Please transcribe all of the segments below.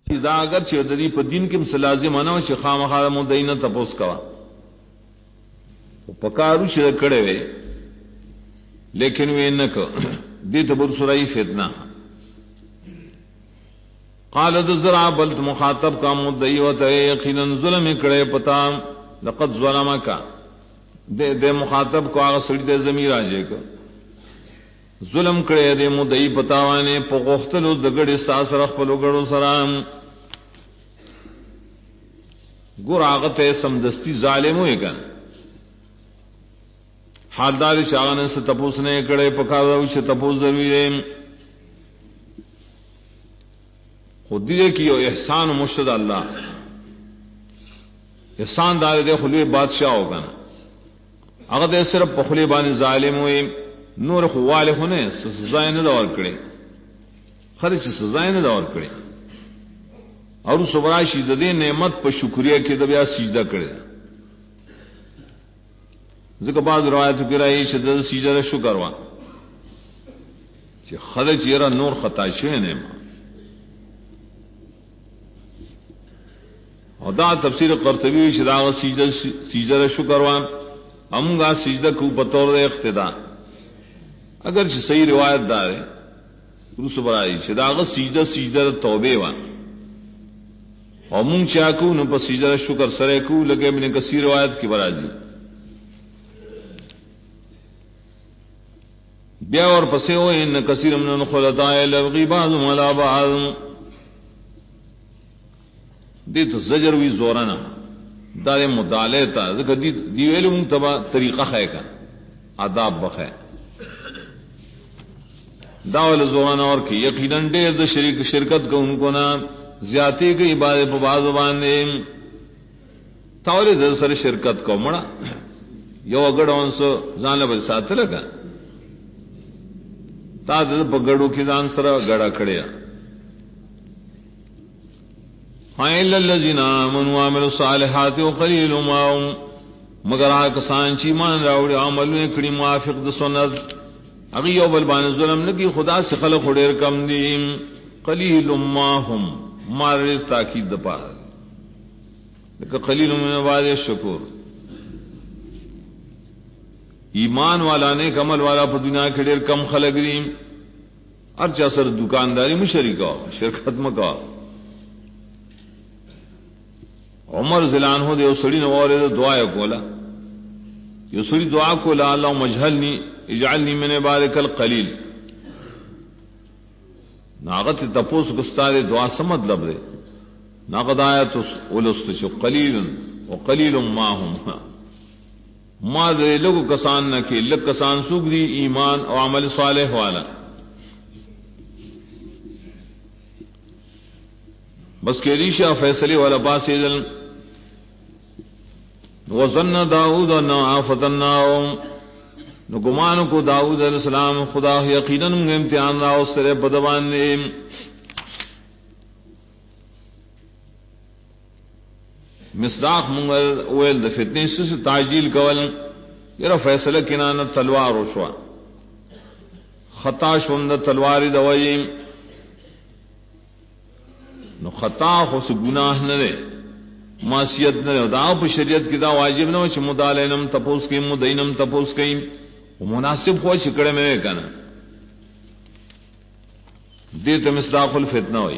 چې دا اگر چې د دې په دین کې مسلازم نه چې خامخا مدینه تپوس کوا او پکارو چې کړه وي لیکن وینک دې تبر سورای فتنه قال ذرا بلت مخاطب کا مدعی و یقینا ظلم کړه پتا لقد ظلمک دے مخاطب کو هغه سړي د زمير راځي کو ظلم کړه دې مدعی پتاوانه په غختلو دګړې استاس رخ په لګړو سلام ګور هغه ته سمدستی ظالم وي کن حالدار شاغن سے تپوس نے کڑے پکاو سے تپوس ضروری ہے خود دے کی احسان مرشد اللہ احسان دار دے خلوی بادشاہ ہوگا نا اگر دے صرف پخلی بانی ظالم ہوئی نور خوال ہونے سزائیں نہ دور کرے خرچ سزائیں نہ دور کرے اور اس براشی دے نعمت پر شکریہ کے دبیا سجدہ کرے ذکر بعض روایت کی رہی شدت سجدہ شکر وا کہ خرچ یرا نور خطا شوی نے اور دا تفسیر قرطبی شدا سجدہ شکر وا ہم گا سجدہ کو بطور اقتدا اگر صحیح روایت دار ہے رس برائی شدا سجدہ توبے وا اور منگ چاکو نہ پر سجدہ شکر سرے کو لگے ابن کثیر روایت کی برازی بیا اور پسے ہو ان کثیر من الخلطاء لبغي بعضهم على بعض دی تو زجر وی زورانا دار مدالے تا ذکر دی ویلو تبا طریقہ ہے کا آداب بخے داول زورانا اور کہ یقینا دیر د شرکت کو ان کو نا زیادتی کی عبادت په بعض باندې تاول د سره شرکت کو مړه یو غړون سو ځان له ساتل کا تا د بغړو کې ځان سره غړا کړیا فایل الذین آمنوا وعملوا الصالحات وقلیل ما هم مگر هغه کسان چې ایمان راوړي عملونه کړي موافق د سنت هغه یو بل باندې ظلم نه کوي خدا سے خلق ډېر کم دي قلیل ما هم مار تاکید دپا کہ قلیل من عباد شکور ایمان والا نیک عمل والا پر دنیا کے ڈیر کم خلق دی ارچا سر دکانداری میں شریکا شرکت مکا عمر زلان ہو دے سڑی نوارے دعا کولا یہ سڑی دعا کولا اللہ مجھلنی اجعلنی من عبادک القلیل ناغت تپوس گستارے دعا سے مطلب دے ناغت آیت اولست شو قلیل وقلیل ما هم ما دے لگو کسان نہ کہ لگ کسان سوگ دی ایمان او عمل صالح والا بس کے ریشہ فیصلے والا باس ادل وظن داؤد ان فتناهم نو گمان کو داؤد علیہ السلام خدا یقیناً امتحان رہا اس طرح بدوان نے مصداق منگل اویل دا فتنی سے تعجیل کول یرا فیصلہ کنانا تلوار وشوا خطا شوند تلواری دوائی نو خطا خس گناہ نہ دے معصیت نہ دے دا پر شریعت کی دا واجب نہ چ مدالنم تپوس کی مدینم تپوس کی مناسب خو شکڑے میں کنا دیت مصداق الفتنہ ہوئی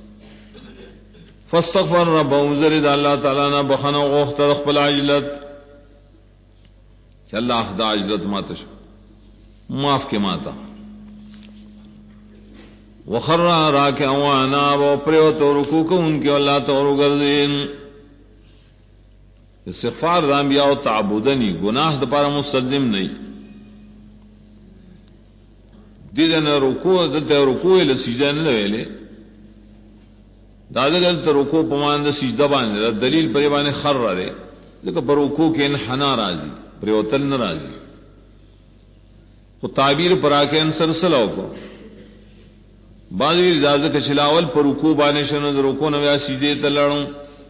فاستغفر ربه زرد اللہ تعالی نہ بخنا غوخت رخ العجلت کہ اللہ دا عجلت ماتش معاف کے ماتا وخر راکعا واناب و پریوت و رکوع کو ان کے اللہ تو گردین استغفار دا انبیاء و تعبدنی گناہ دا پارا مستلزم نہیں دیدن رکوع دلتا رکوع لسجدہ نہ ویلے دادا دلتا رکوع پمان دا سجدہ باندے دلیل پری بانے خر رہے لیکن پر رکوع کے انحنا راضی پریوتل نہ راضی خود تعبیر پر آکے انسر سلو کو بعضی اجازت کے چلاول پر رکوع بانے شنو دا رکوع نویا سجدے تلڑوں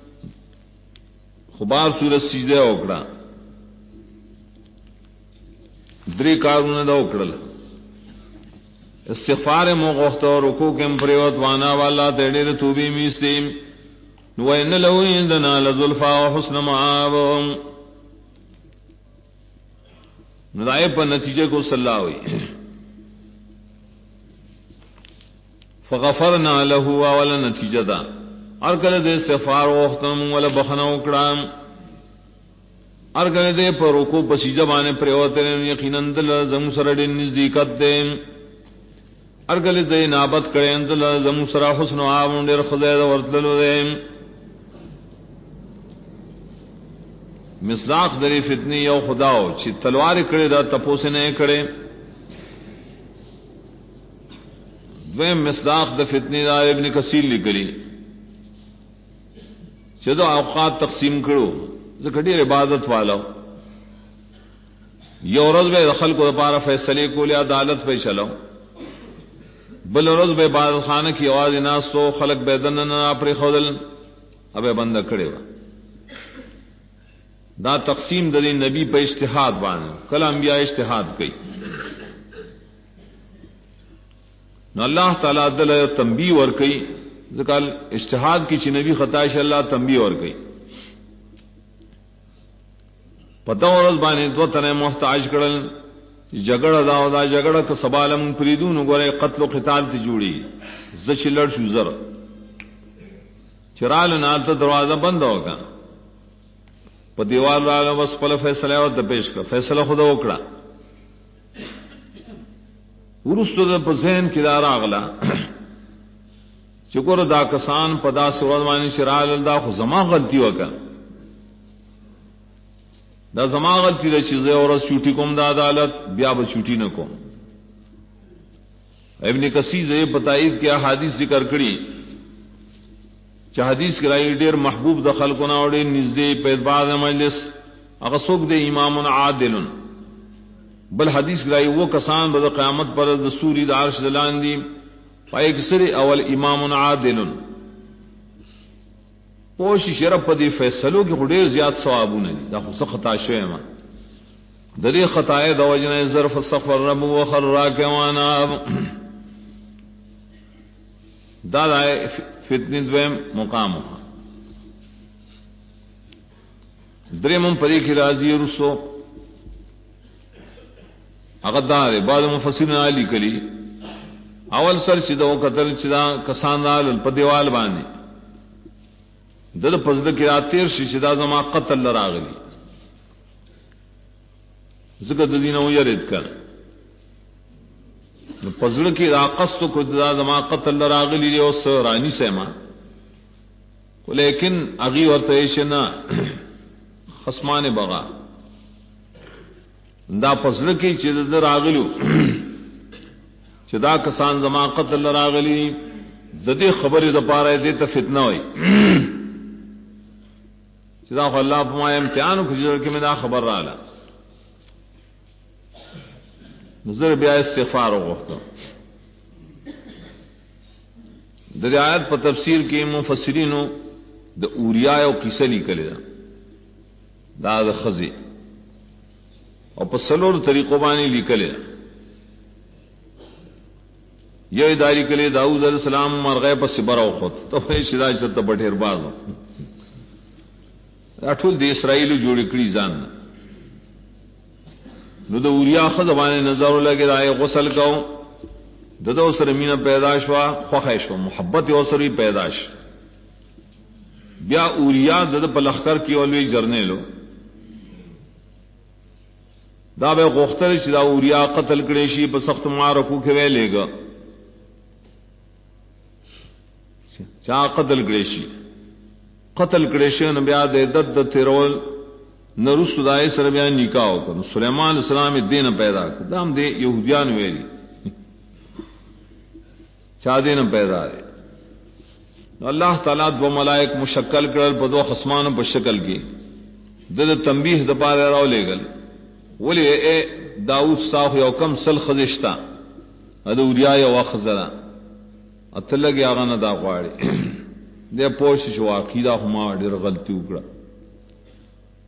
خبار صورت سجدے اوکڑا دری کارون دا اوکڑل استغفار مو غوښتو رکوع کې پریوت وانا والا تړي توبې میستیم نو ان له عندنا لزلفا وحسن مآب نو دای په نتیجه کو صلی الله وی فغفرنا له ولا نتیجه دا ارکل دې استغفار وختم ولا بخنه وکړم ارکل دې پر رکوع په سجده باندې پریوت یقینا دل زم سره دې نزدېکت دې ارکل دې نابت کړي دل زم سره حسن او عام ډېر خدای ورتللو دې مصداق دری فتنی یو خداو چې تلوار کړي دا تپوس نه کړي دویم مصداق د فتنی دا ابن کثیر لیکلی چې دا اوقات تقسیم کړو ځکه ډېر عبادت والو یو ورځ به خلکو لپاره فیصله کولې عدالت په چلو بل ورځ به عبادت خانه کې आवाज ناسو خلک به دنه پرې خودل ابه بند کړي دا تقسیم د نبی په اجتهاد باندې کله انبیاء اجتهاد کوي نو الله تعالی دل تنبیه ور کوي ځکه اجتهاد کی چې نبی خطا شي الله تنبیه ور کوي پتہ ورځ باندې دوه تنه محتاج کړل جګړه دا جګړه که سبالم پریدون غره قتل او قتال ته جوړي زچ لړ شو زر چرال نه ته دروازه بند وکړه په دیوال رااله وس په فیصله او د پیش کړ فیصله خدا وکړه ورستو د په ذهن کې دا راغله چې ګور دا کسان په دا سورځ باندې شرال دا خو زما غلطي وکړه دا زما غلطي ده چې زه اورس چوټي کوم د عدالت بیا به چوټي نه کوم ابن کثیر یې بتایید کې احادیث ذکر کړي چې حدیث کرای ډیر محبوب د خلکو نه وړي نږدې په بعض مجلس هغه څوک د امام عادل بل حدیث کرای وو کسان به قیامت پر د سوري د عرش دلان دي پای کسری اول امام عادل پوش شرف په دې فیصلو کې ډیر زیات ثوابونه دي دا خو خطا شوی ما د دې خطای د وجنه ظرف استغفر رب وخر راکوانا دا فتنی دویم مقام دریم پدې کې راځي رسو هغه دار بعض مفسرین علی کلی اول سر چې دا قتل چې دا کسان دال په دیوال باندې د پزد کې راتیر شي چې دا زما قتل راغلی ځکه د دینه ویریت کړ نو پزړه کې راقص کو دا زما قتل راغلی او سرانی سما لیکن اغي ورته شنا خصمان بغا دا پزړه کې چې د راغلو چې دا کسان زما قتل راغلی د دې خبرې د پاره دې ته فتنه وای چې دا الله په ما امتحان کو چې کې مې دا خبر رااله نظر بیا استغفار وغوښتم د دې آیت په تفسیر کې مفسرینو د اوریا او قصه لیکل دا د خزي او په سلور طریقو باندې لیکل یو داری کله داوود علیہ السلام مرغه په صبر او خود ته شدا چې ته بټیر بازو ټول د اسرائیل جوړ کړی ځان نو د اوریا خزبانه نظر لګی راي غسل کو ددو سره مینه پیدا شو خوخه شو محبت او سره پیدا شو بیا اوریا د پلخر کی اولوی جرنیلو دا به غختل چې دا اوریا قتل کړي شي په سخت معرکو کې ویلېګا چا قتل کړي شي قتل کړي شي نو بیا د دد تیرول نرس خدای سره بیا نکاح وکړ سليمان السلام دین پیدا کړ دام دې يهوديان ویلي چا دین پیدا دی الله تعالی دو ملائک مشکل کړل په دوه خصمانو په شکل کې د تنبیه د پاره راولېګل ولی اے داؤد صاحب یو کم سل خزشتا ادو اوریا یو خزرا اتلګي هغه نه دا غواړي د پوښ شو عقیده هم ډېر غلطي وکړه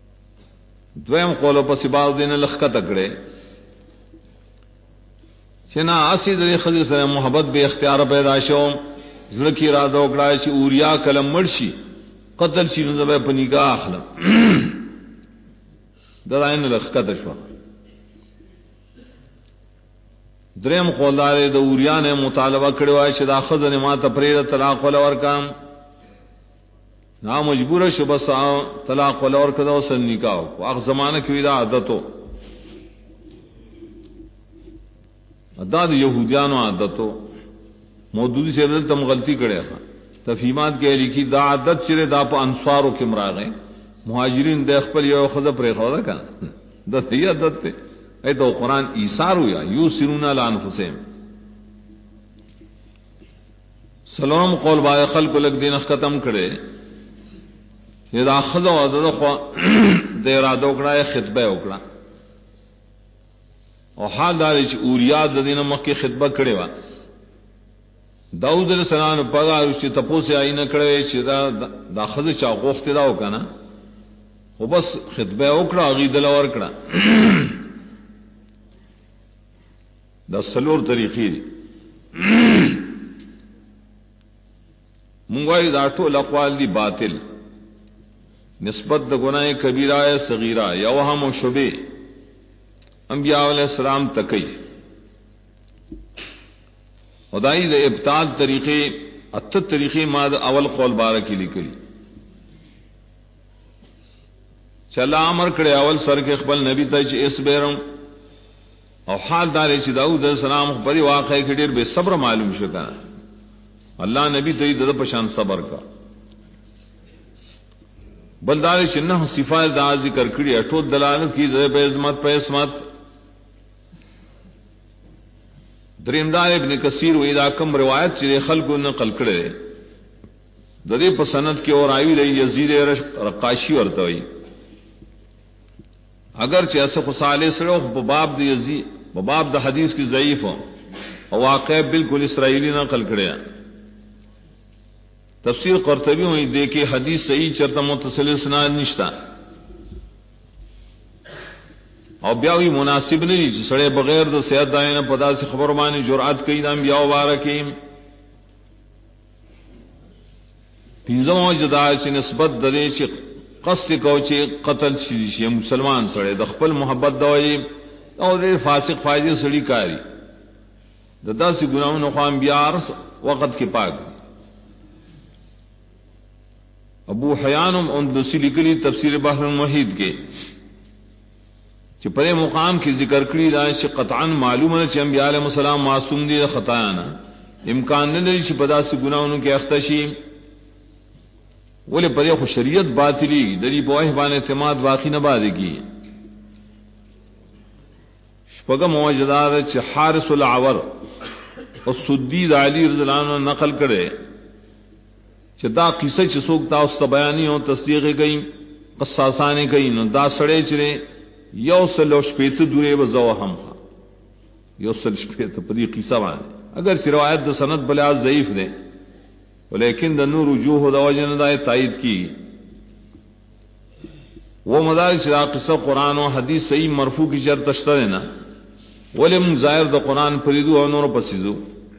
دویم قولو پس باز دین لخکته کړي چنا اسی دې خدای سره محبت به اختیار پیدا شو زړه کې اراده وکړه چې اوریا کلم مرشي قتل شي نو به په نگاه اخلم دراین لخت شو دریم قولدار د اوریا نه مطالبه کړو چې دا خزنه ما ته پرې طلاق ول ورکام نا مجبور شو بس طلاق ول ورکړو او سن نکاح او هغه زمانہ کې دا عادتو ادا د يهوديانو عادتو مودودی سے بدل تم غلطی کړي تفہیمات کې لیکي دا عادت چې دا په انصارو کې مراغه مهاجرین د خپل یو خزه پرې خو دا کنه د دې عادت ته ایتو قرآن ایثار ہویا یوسرون علی انفسهم سلام قول با خلق لک دین ختم کړي یہ دا خزه او د خو د اراده وکړه خطبه وکړه او حال دار چې اوریا د دینه مکه خطبه کړي وا داؤد علیہ السلام پگار چې تپوسه آینه کړي چې دا خزه چا غوښته دا وکنه خو بس خطبه وکړه غیدل ور کړه دا سلور طریقې دي مونږ وايي دا ټول اقوال دي باطل نسبت د ګناه کبیره یا صغیره یا وهم او شبه انبیاء علیہ السلام تکي خدای د ابطال طریقې اته طریقې ما د اول قول بارکی لیکلي چلا امر کړي اول سر کې خپل نبی ته چې اس بیرم او حال دار چې داؤد علیہ السلام په دې واقعې کې ډېر به صبر معلوم شو کنه الله نبی ته د پشان صبر کا بلدار چې نه صفات دا ذکر کړي ټول دلالت کی د عظمت په عصمت دریمدار ابن کثیر و اذا کم روایت چې خلکو نقل کړي د دې په سند کې اور آوی رہی یزید رقاشی ورته وي اگر چې اسف صالح سره په باب د یزید په باب د حدیث کې ضعیف او واقع بالکل اسرائیلی نقل کړي تفسیر قرطبی ہوئی دیکھے حدیث صحیح چرتا متصل اسناد نشتا او بیاوی مناسب نہیں چې سړی بغیر د صحت داینه پدا سے خبر باندې جرأت کوي د انبیاء مبارکین پینځم جدا چې نسبت درې چې قصد کو چې قتل شي مسلمان سړی د خپل محبت دوی او د فاسق فاجر سړی کاری د داسې ګناونو خو انبیاء وخت کې پاک ابو حیان اندلسی لکلی تفسیر بحر المحیط کے چې پرې مقام کې ذکر کړی دا چې قطعا معلومه چې انبیاء علیهم السلام معصوم دي خطا نه امکان نه لري چې په داسې ګناونو کې اخته شي ولې پرې خو شریعت باطلی د دې په وحی باندې اعتماد باقی نه باندې شپږم موجدار چې حارث العور او سدید علی رضی الله عنه نقل کړي چې دا قصه چې څوک تاسو بیانې او تصدیق کوي قصاصانه کوي نو دا سړی چې یو سل شپېته دوی وزو هم یو سل شپېته په دې قصه باندې اگر چې روایت د سند بلا ضعیف ده ولیکن د نور وجوه د وجنه د تایید کی وہ مدار چې قصه قران او حدیث صحیح مرفوع کی شرط شته نه ولم ظاهر د قران فریدو او نور پسیزو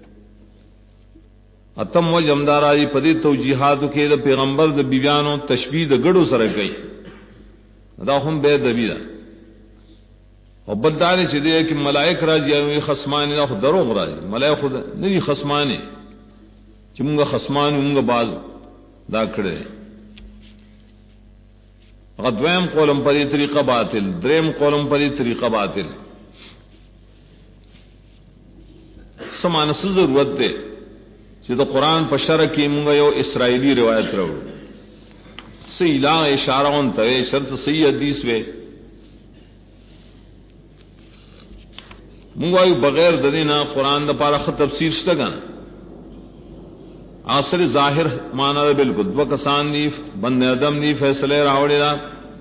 اتم و جمدار آئی پدی توجیحاتو کې د پیغمبر د بیبیانو تشبیه د ګړو سره کوي دا هم به دبی ده او بددار چې دی کې ملائک راځي او خصمان نه خو دروغ راځي ملائک خود نه دي خصمانه چې موږ خصمان موږ باز دا کړي غدویم قولم په دې طریقه باطل دریم قولم په دې طریقه باطل سمانه ضرورت ده چې د قران په شرع کې موږ یو اسرائیلی روایت راوړو صحیح لا اشاره اون ته شرط صحیح حدیث وې موږ یو بغیر د دینه قران د پاره خط تفسیر شته ګان اثر ظاهر معنا بالکل وکسان دی بند ادم دی فیصله راوړی دا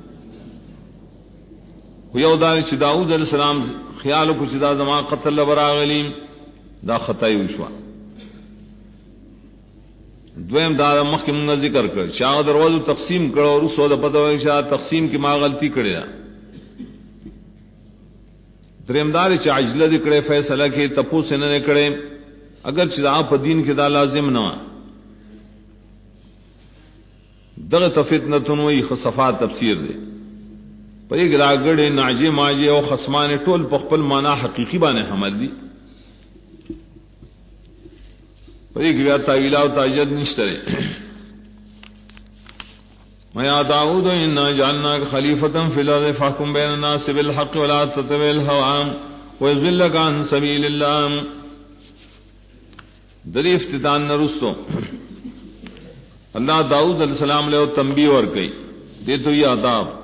یو دا چې داؤد علیہ السلام خیال کو چې دا زما قتل براغلی دا خطا یو شو دویم دا مخکې موږ ذکر کړ چې هغه دروازه تقسیم کړو او رسو د پدوي چې تقسیم کې ما غلطي کړې ده دریمدار چ عجله دکړې فیصله کې تپو سن نه کړې اگر چې آپ دین کې دا لازم نه دغه تفتنتون وی خصفات تفسیر دی پرې ګراګړې ناجی ماجی او خصمان ټول په خپل معنا حقيقي باندې حمل دي پرې ګیا تعویل او تاجد نشته ما داؤد انا جعلناك خليفة في الارض فاحكم بين الناس بالحق ولا تتبع الهوى ويضلك عن سبيل الله دری افتتان نرستو اللہ داؤد علیہ السلام لے تنبیہ اور کئی دے تو یہ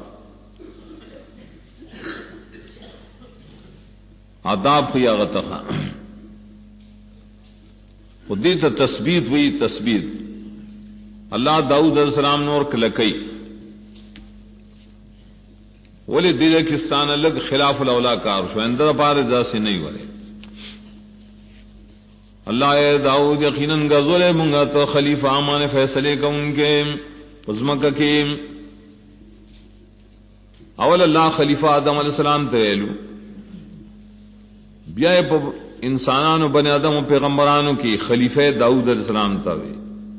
آداب خیا غتخا خودی تا تثبیت ہوئی تثبیت اللہ داؤد علیہ السلام نور کلکئی ولی دل کستان لگ خلاف الاولا کار شو اندر پار دا سے نہیں ولے اللہ اے داؤد یقیناً غزول منگا تو خلیفہ امان فیصلے کا ان کے عظمک کے اول اللہ خلیفہ آدم علیہ السلام تیلو بیائے پا انسانان و بنی آدم و پیغمبرانوں کی خلیفہ داؤد علیہ السلام تاوی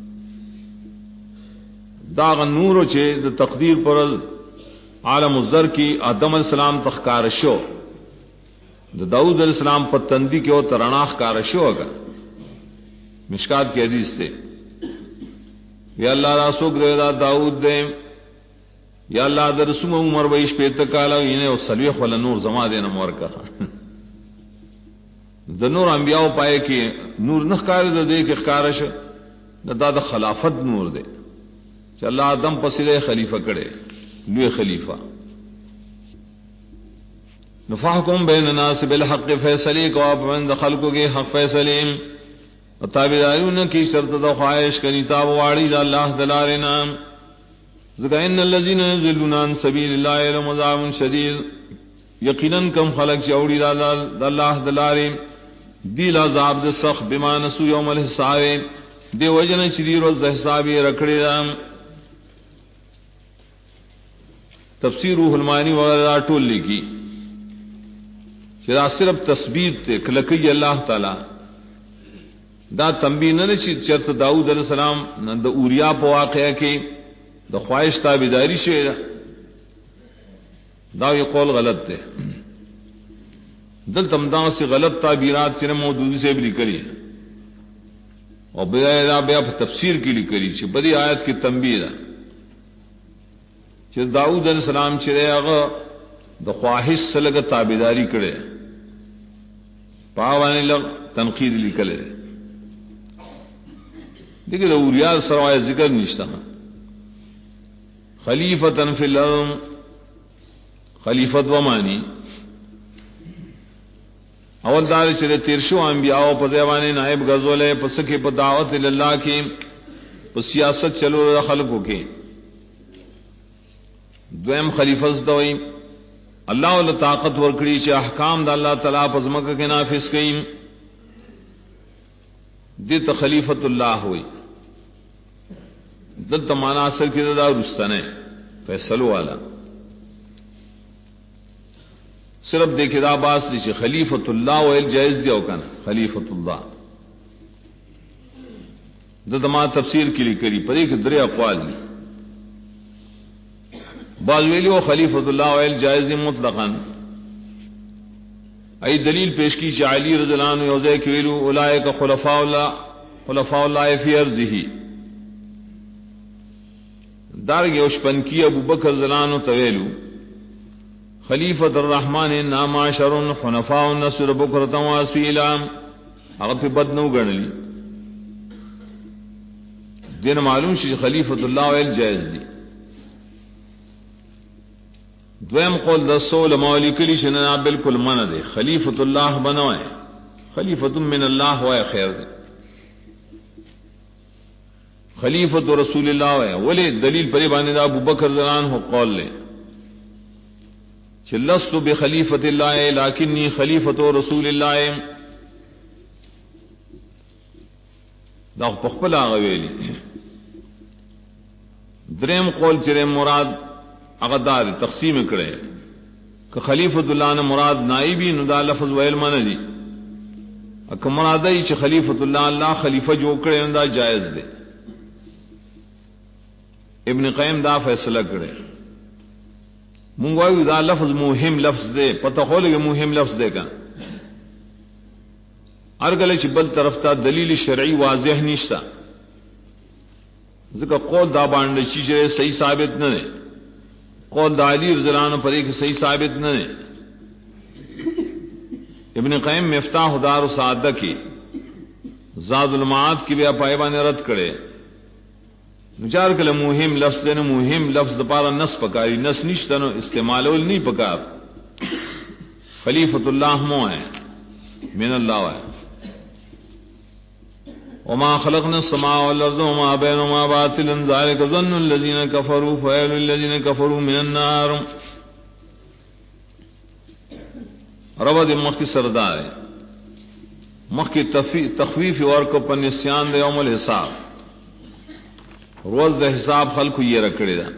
داغ نور چے دا تقدیر پر عالم الزر کی آدم علیہ السلام تخکارشو دا داؤد علیہ السلام پر تندی کے او ترناخ کارشو اگر مشکات کی حدیث سے یا اللہ راسوک دے دا داؤد دے یا اللہ دا رسوم عمر بیش پیتکالا انہیں سلویخ والا نور زما دینا مور کہا دا نور انبیاء پائے کہ نور نخکار دا دے کہ خکارش دا دا خلافت نور دے کہ اللہ آدم پسلے خلیفہ کرے لوے خلیفہ نفحکم بین الناس بالحق فیصلے کو آپ من خلقوں کے حق فیصلے تابعداریوں کی شرط دا خواہش کنی تاب واڑی دا اللہ دلارنا ذکا ان الذین یضلون عن سبیل اللہ لهم عذاب شدید یقیناً کم خلق چوڑی دا اللہ دلارے دیل عذاب دا سخت بما نسو یوم الحساب دے وجن شدیر روز دا حسابی رکھڑی دا تفسیر روح المعانی وغیرہ ٹول لکی کہ صرف تثبیت تے کلکی اللہ تعالی دا تنبیہ نہ چی چرت داؤد علیہ السلام نند اوریا پا واقعہ کی دا خواہش تابداری شے دا یہ قول غلط تے دل تمدان سے غلط تعبیرات چنے موجودی سے بھی لکلی اور بیا تفسیر کی لکلی چی بڑی آیت کی تنبیہ دا چی داؤد علیہ السلام چرے اغا دا خواہش سے لگا تابداری کرے پاوانے لگ تنقید لکلے لیکن اوریاء سروائے ذکر نشتا خلیفتن فی الارض خلیفت و مانی اول دار چلے تیرشو انبیاء و پزیوانے نائب غزولے پسکے پا دعوت اللہ کی پا سیاست چلو خلقوں کے دویم خلیفت دوئی اللہ والا طاقت ورکڑی چے احکام دا اللہ تعالیٰ پزمکہ کے نافذ کئیم دیتا خلیفت اللہ ہوئی دلتا مانا اثر کی دا رستنے فیصلو والا صرف دیکھے دا باس دیچے خلیفت اللہ ویل جائز دیو کنا خلیفت اللہ دلتا ما تفسیر کی لی کری پر ایک درے اقوال دی بعض ویلی و خلیفت اللہ ویل جائز مطلقاً ای دلیل پیش کی چی علی رضی اللہ عنہ یوزے کی ویلو اولائے کا خلفاء اللہ فی ارضہی دارگی اشپن کی ابو بکر رضی اللہ عنہ تویلو خلیفت الرحمن ناماشر خنفاء النصر بکرتا واسویلا اگر پہ بدنو گرنلی دین معلوم شی خلیفت اللہ ویل جائز دی دویم قول دسو علماء لکلی شننا بالکل منع دے خلیفت اللہ بنوائے خلیفت من اللہ ہوئے خیر دے خلیفت رسول اللہ ہوئے ولی دلیل پری بانے دا ابو بکر زران ہو قول لے کہ لست بخلیفت اللہ لیکنی خلیفت رسول اللہ دا پخپل آغویلی دریم قول چرے مراد اغدار تقسیم کرے کہ خلیفۃ اللہ نے مراد نائبی نو دا لفظ ویل من دی اکا مرادی چھ خلیفۃ اللہ خلیفہ جو کرے دا جائز دے. ابن قیم دا فیصلہ کرے منگوائی دا لفظ مهم لفظ دے پتہ ہو لگے مهم لفظ دے کا ارگلے چھ بل طرف تا دلیل شرعی واضح نشتا ذکر قول دا باندے چیزے صحیح ثابت نہ دے قول دا علی رضی اللہ عنہ پر ایک صحیح ثابت نہ دے. ابن قیم مفتاح دار سعادہ کی زاد المعاد کی بیا پائبان رد کرے نچار کل مهم لفظ دے مهم لفظ پارا نس پکاری نس نشتا نو استعمال نہیں پکار. خلیفۃ اللہ مو ہے من اللہ ہے. وما خلقنا السماء والارض وما بينهما باطلا ذلك ظن الذين كفروا فويل للذين كفروا من النار. رب مخ کی سردار ہے مخ کی تخویف اور کو پر نسیان دے یوم الحساب روز دے حساب خلق یہ رکھڑے دا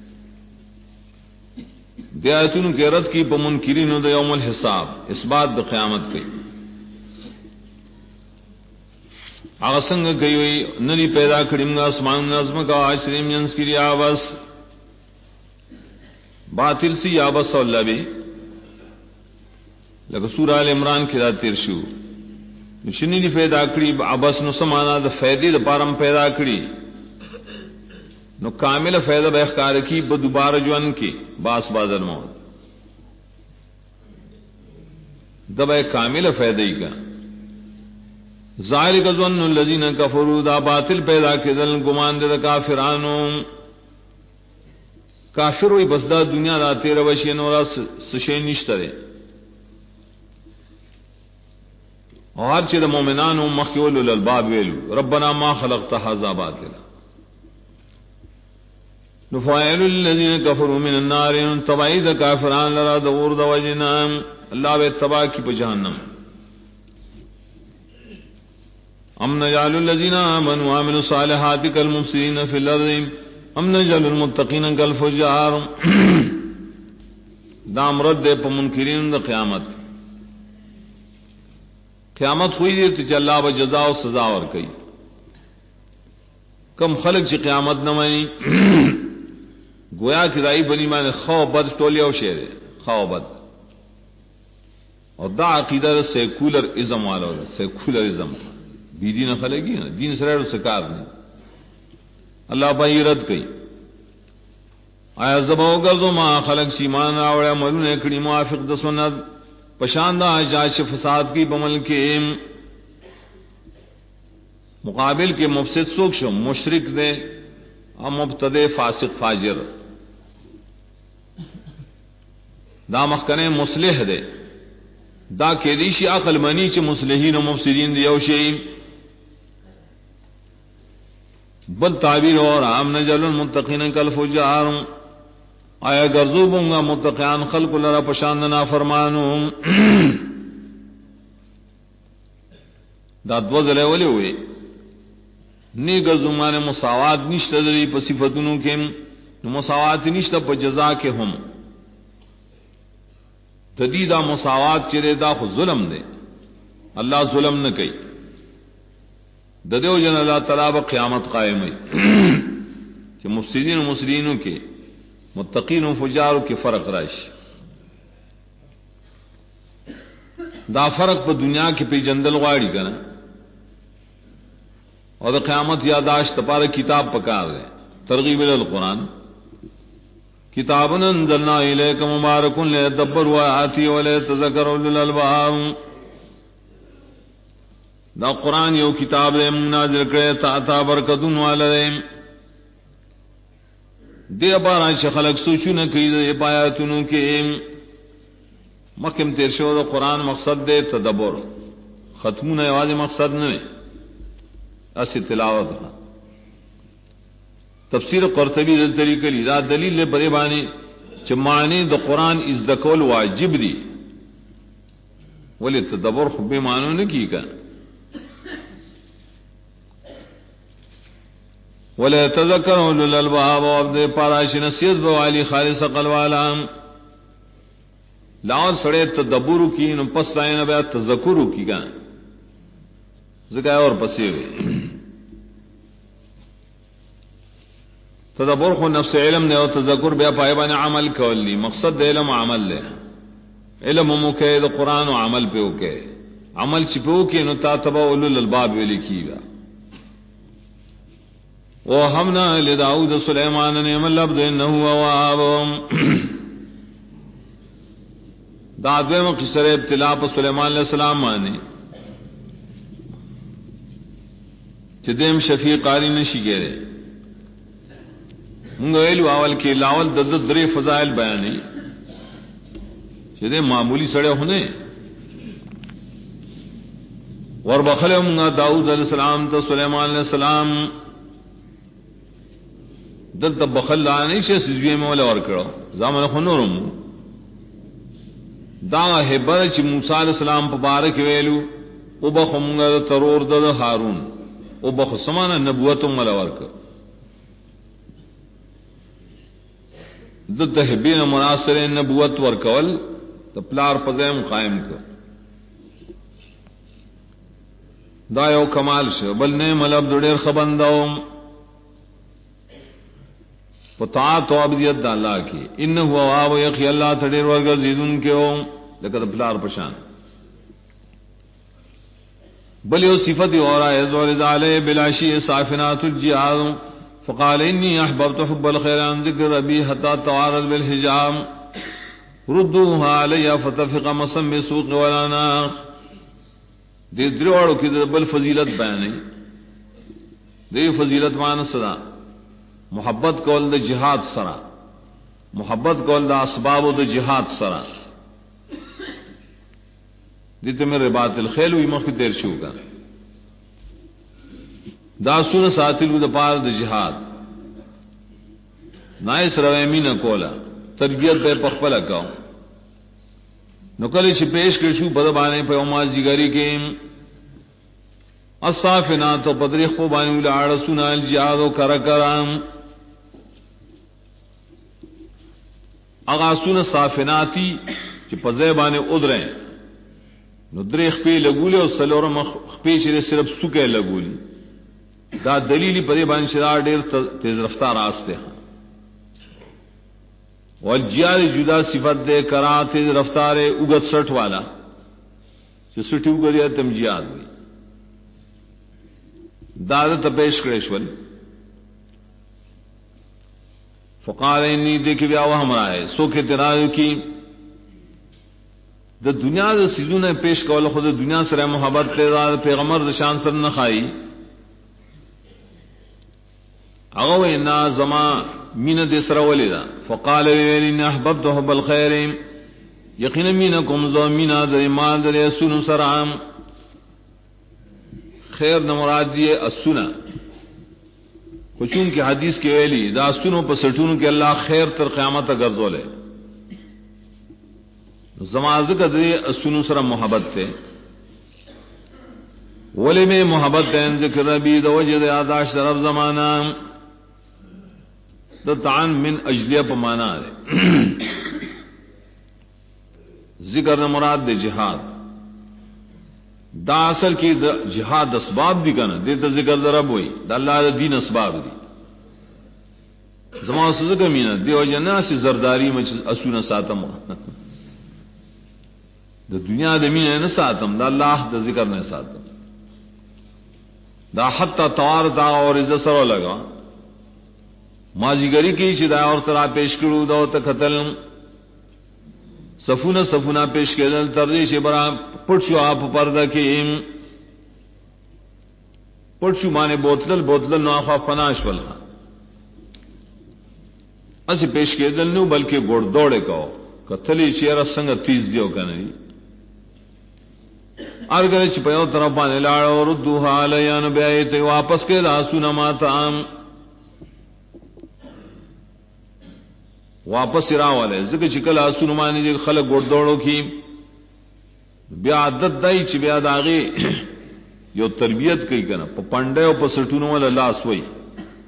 دیاتون کے رد کی بمنکرین دے یوم الحساب اس بات دے قیامت کی آغسنگ گئی ہوئی نری پیدا کڑیم گا اسمان نظم کا آشریم ینس کی آبس باطل سی آبس اور لبی لگا سورہ آل عمران کی دا تیر شو نشنی نی پیدا کڑی آبس نو سمانا دا فیدی دا پارم پیدا کڑی نو کامل فیدہ بے اخکار کی بدوبار جوان کی باس بادر موت دا بے کامل فیدہ ہی کا ذالک ظن الذین کفروا دا باطل پیدا کے دل گمان دے کافرانو کافر وی بس دا دنیا دا تیرہ وشی نورا سشے نشترے اور چی دا مومنانو مخیولو للباب ویلو ربنا ما خلقت هذا باطلا نفائل الذین کفروا من النار تبعید کافران لرا دور دا وجنام اللہ بے تباہ کی پجہنم. ام نجعل الذین آمنوا وعملوا الصالحات كالمفسدين في الارض ام نجعل المتقین كالفجار. دام رد پا منکرین دا قیامت قیامت ہوئی دی تو اللہ با جزا و سزا اور کئی کم خلق چی قیامت نمانی گویا کی رائی بنی مانے خو بد ٹولی او شیر خو بد اور دا عقیدہ سیکولر ازم والا ہوگا سیکولر ازم بی دین خلقی نا دین سرائر سکار نہیں اللہ پائی رد کئی آیا زباو گردو ما خلق سیمان آوڑا ملون اکڑی موافق دا سنت پشاندہ جاش فساد کی بمل کے مقابل کے مفسد سوک شو مشرک دے اور مبتدع فاسق فاجر دا مخکنے مصلح دے دا کیدیشی عقل منی چ مصلحین و مفسدین دیو شئی بل تعبیر اور عام نجل المتقین کالفجار آیا گرزوبوں گا متقیان خلق لرا پشاندنا فرمانو دا دو ذلے ولی ہوئے نی گرزومان مساوات نشت دری پا صفتنوں کے مساوات نشت پا جزا کے ہم تدیدہ مساوات چرے دا خود ظلم دے اللہ ظلم نہ کئی ددیو جن اللہ تعالیٰ با قیامت قائم ہے کہ مفسدین و مسلمینوں کے متقین و فجاروں کے فرق رائش دا فرق پا دنیا کے پی جندل غاڑی کنا اور دا قیامت یاداشت پارا کتاب پکار گئے ترغیب القرآن کتاب انزلنا الیک مبارک لیدبروا آیاتی ولیتذکروا اولو الالباب دا قرآن یو کتاب دے منازل کرے تا برکتون والا دے دے بارا خلق سوچو نہ کئی دے پایاتونو کے مکم تیر شو دا قرآن مقصد دے تدبر ختمون آواز مقصد نہ اسی تلاوت تفسیر قرطبی دل طریقہ لی دا دلیل لے برے بانے چھ معنی دا قرآن از دکول واجب دی ولی تدبر خبی معنی نے کی کا ولی تذکر اولو الالباب و عبد پاراش نصیت بوالی خالص قلوالا لاور سڑے تدبر کی نو پس لائن بیا تذکر کی گا زکا اور پسے ہوئے تدبر خو نفس علم نے اور تذکر بیا پائبان عمل کولی مقصد دے علم عمل لے علم مکے دا قرآن و عمل پہ اوکے عمل چپو کے نو تاتبا اولو الالباب ویلی کی گا وَوَهَبْنَا لِدَاوُدَ سُلَيْمَانَ نِعْمَ الْعَبْدُ إِنَّهُ أَوَّابٌ دا دویم قصر ابتلا پر سلیمان علیہ السلام مانے چدیم شفیع قاری نشی گئے منگا ویلو اول کے لاول دد دری فضائل بیانی چدیم معمولی سڑے ہونے وربخل منگا داؤد علیہ السلام تا سلیمان علیہ السلام دد بخل لانی شے سجوی میں والا ورکڑو زامن خنورم دا حبر چی موسیٰ علیہ السلام پا بارک ویلو او بخو منگا دا ترور دا حارون او بخو سمانا نبوتو ملا ورک دا حبین مناصر نبوت ورکول دا پلار پزیم قائم کر دا یو کمال شو بل نعم العبد دیر خبنداؤں پتاعت و عبدیت دا اللہ کی انہو آو یقی اللہ تڑیر ورگا زیدن کے ہوں لکہ پلار پشان بل یو صفت اور آئے زورد علیہ بلاشی صافنات الجیاد فقال انی احببت حب الخیر عن ذکر ربی حتی توارد بالحجام ردوها علی فتفق مسم بسوق والاناق دی دروڑو کی بل فضیلت بیانی دی فضیلت معنی صدا محبت کول دا جہاد سرا محبت کول دا اسباب دا جہاد سرا دیتے میں رباط الخیل ہوئی مخی تیر شو کا دا سن ساتل دا پار دا جہاد نائس رویمی نکولا تربیت بے پخپل اکاؤ نکلی چھ پیش کرشو بدبانے پہ اماز جگری کے الصافنات و پدریخ پو بانی اولا عرسونا الجہاد و کرکرام اغاسون صافناتی چی پزیبانے ادریں نو درے خپی لگولے اور سلورم خپی چرے صرف سکے لگولی دا دلیلی پدے بان شدار دیر تیز رفتار آستے ہیں والجیاد جدا صفت دے کرا تیز رفتار اگت سٹ والا چی سٹی اگت دیا تم جیاد ہوئی دادت پیش کریشول فقال انی دیکھ بیا وہ ہمارا ہے سو کے تیرا کی دا دنیا دا سیزون پیش کول خود دنیا سر محبت پیدا پیغمبر دشان سر نخائی اغو انا زما مین دے سر ولیدا فقال انی احببت حب الخیر یقینا مینکم زو مینا دا ایمان دا سن سرام خیر نمراد دیے السنہ کچون کی حدیث کے ویلی دا سنوں پر سٹونوں کے اللہ خیر تر قیامت گرزو لے زماز کا دے سنوں سر محبت تے ولی میں محبت تے ذکر ربی دا وجد آداش رب زمانہ دا تعان من اجلیہ پا مانا دے ذکر نمراد دے جہاد دا اصل کی دا جہاد اسباب دی کنا دیتا ذکر دا رب ہوئی دا اللہ دا دین اسباب دی زمان سزکا مینا دیو جنا سی زرداری میں اسونا ساتم دا دنیا دا مینا نا ساتم دا اللہ دا ذکر نا ساتم دا حتی توارتا اور عزت سرو لگا ماجی گری کی چی دا اور ترا پیش کرو دا تا قتل صفونا پیش کے دل تردیش برا پڑچو آپ پردہ کی پڑچو مانے بوتلل نو آخوا پناش والها اسی پیش کے دل نو بلکہ گوڑ دوڑے کہو کتلی چیرہ سنگا تیز دیو کنی ارگلے چپیو طرف پانے لاڑو ردوها علیان بیائیتے واپس کے دا سونا ماتا واپس راولے ذکر چکل آسون مانی دے خلق گوڑ دوڑو کی بیا عدد دائی چی بیا داغی یو تربیت کئی کنا پا پنڈے و پا سٹونو والا لاس وئی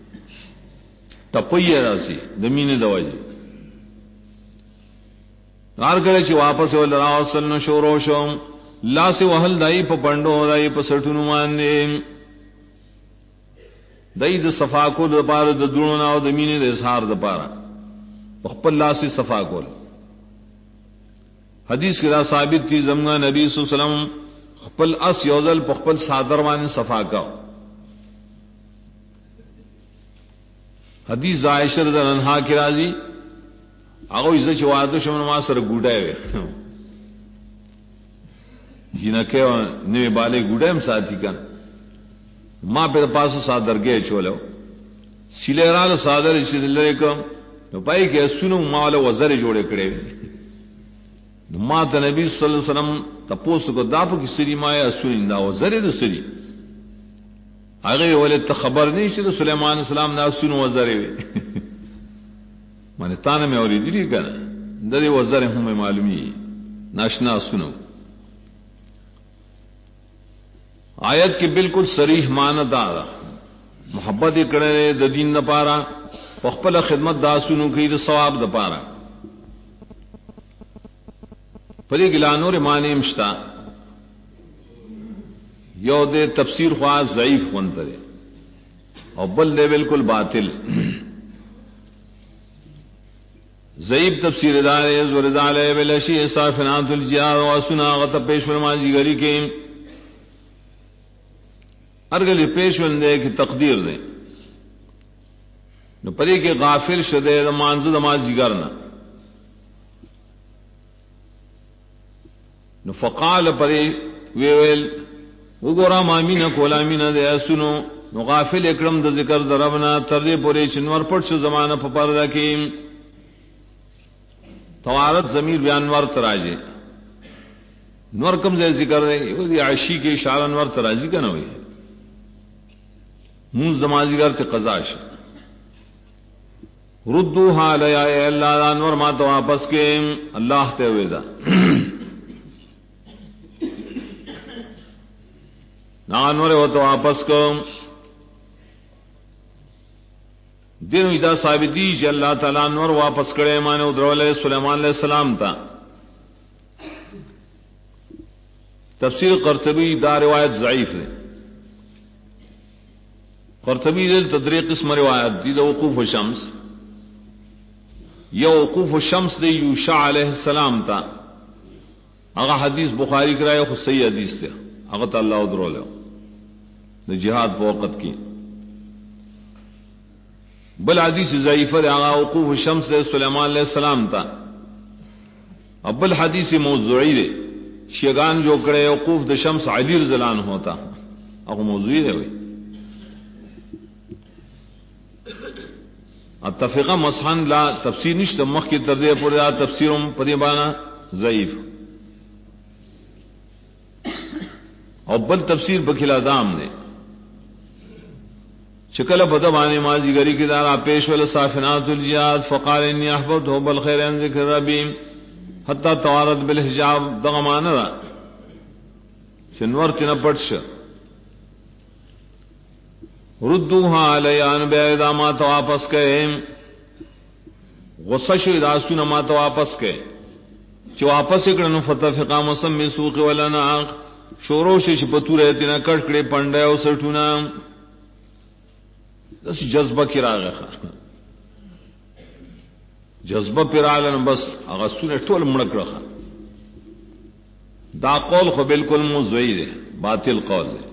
تپئی ہے راسی دمین دواجی نار کرے چې واپس ول راوصل نو شورو شو لا سے وهل دای په پندو دای په سټونو باندې دای د صفا کول د پاره د درونو او د مینې د اظهار د پاره خپل لاس صفا کول. حدیث کې دا ثابت کی زمغه نبی صلی الله علیه وسلم خپل اس یوزل په خپل صادر باندې صفا کا. حدیث عائشہ رضی اللہ عنہا کی راضی هغه عزت چې واده شوم ما سره ګوډای وي جنکه نوې بالے ګوډم ساتي کان ما په پاسو صادرګه چولو سیلرال صادر چې لری کوم نو پای کې سونو مال وزر جوړ کړي نو ما ته نبی صلی الله علیه وسلم تاسو کو دا په کې سری ما یا سونی دا وزر د سری هغه ولې ته خبر نه شې د سليمان السلام دا سونو وزر وي مانه تانه مې اوریدلی کنه د دې وزر هم معلومي ناشنا سنو. آیت کی بالکل صریح معنی دا محبت کړه د دین نه پاره خپل خدمت دا سنو کې د ثواب د پاره پرې ګلانور معنی مشتا یو د تفسیر خاص ضعیف ونته او بل دې بالکل باطل ضعیف تفسیر دار زوردا علیہ بلشی صافنات الجیاد واسنا غت پیش فرماجی گری کے ارگلی پیش وندے کی تقدیر دے نو پری کے غافل شدے مانز نماز جگرنا نو فقال پری ویل وګورا مامینه کولامینه دے سنو نو غافل اکرم د ذکر دربنا تر دې پورې چنور پټ شو زمانہ په پردا کې توارت ضمیر بیان ور تراجے نور کم سے ذکر ہے وہ عشی کے اشارہ نور تراجی کا نہ ہوئی منہ زمازی گر تے قضاش ردوها علی اے اللہ انور ما تو واپس کے اللہ تے ہوئے دا نا انور ہو تو واپس کو دین ادا ثابتی چې الله تعالی نور واپس کړي مانو درولې سليمان علیہ السلام تا. تفسیر قرطبی دا روایت ضعیف ہے. قرطبی دل تدریق اسم روایت دی دا وقوف الشمس یا وقوف الشمس دی یوشع علیہ السلام تا اغا حدیث بخاری کرائے خود صحیح حدیث تے اغا تا اللہ درولے جہاد پا وقت کی بل حدیث ضعیفہ دے آغا وقوف الشمس دے سلیمان علیہ السلام تا اب بل حدیث موضوعی دے شیگان جو کرے وقوف دے شمس علی رضی اللہ عنہ ہوتا اگو موضوعی دے ہوئی اتفقہ مسحن لا تفسیر نشت مخ کی تردے پر دا تفسیرم پدیبانا ضعیف اور بل تفسیر بکھلا دام دے شکل بدبانے ماضی گری کی دارا پیش وال صافنات الجیاد فقال انی احببت حب الخیر عن ذکر ربی حتی توارت بالحجاب دغمان را شنور تینا پٹش ردوها علیان بیدا ما تو واپس کہے غصہ شو اداسونا ما تو واپس کہے چو واپس اکڑنو فتفقا مسمی سوق ولناق شوروشش پتو رہتینا کٹکڑے پنڈے و سٹونا دس جذبہ کی راغ جذبہ پیرالن بس اغسونے ٹول مڑک رکھا دا قول خو بالکل موضوعی دے باطل قول دے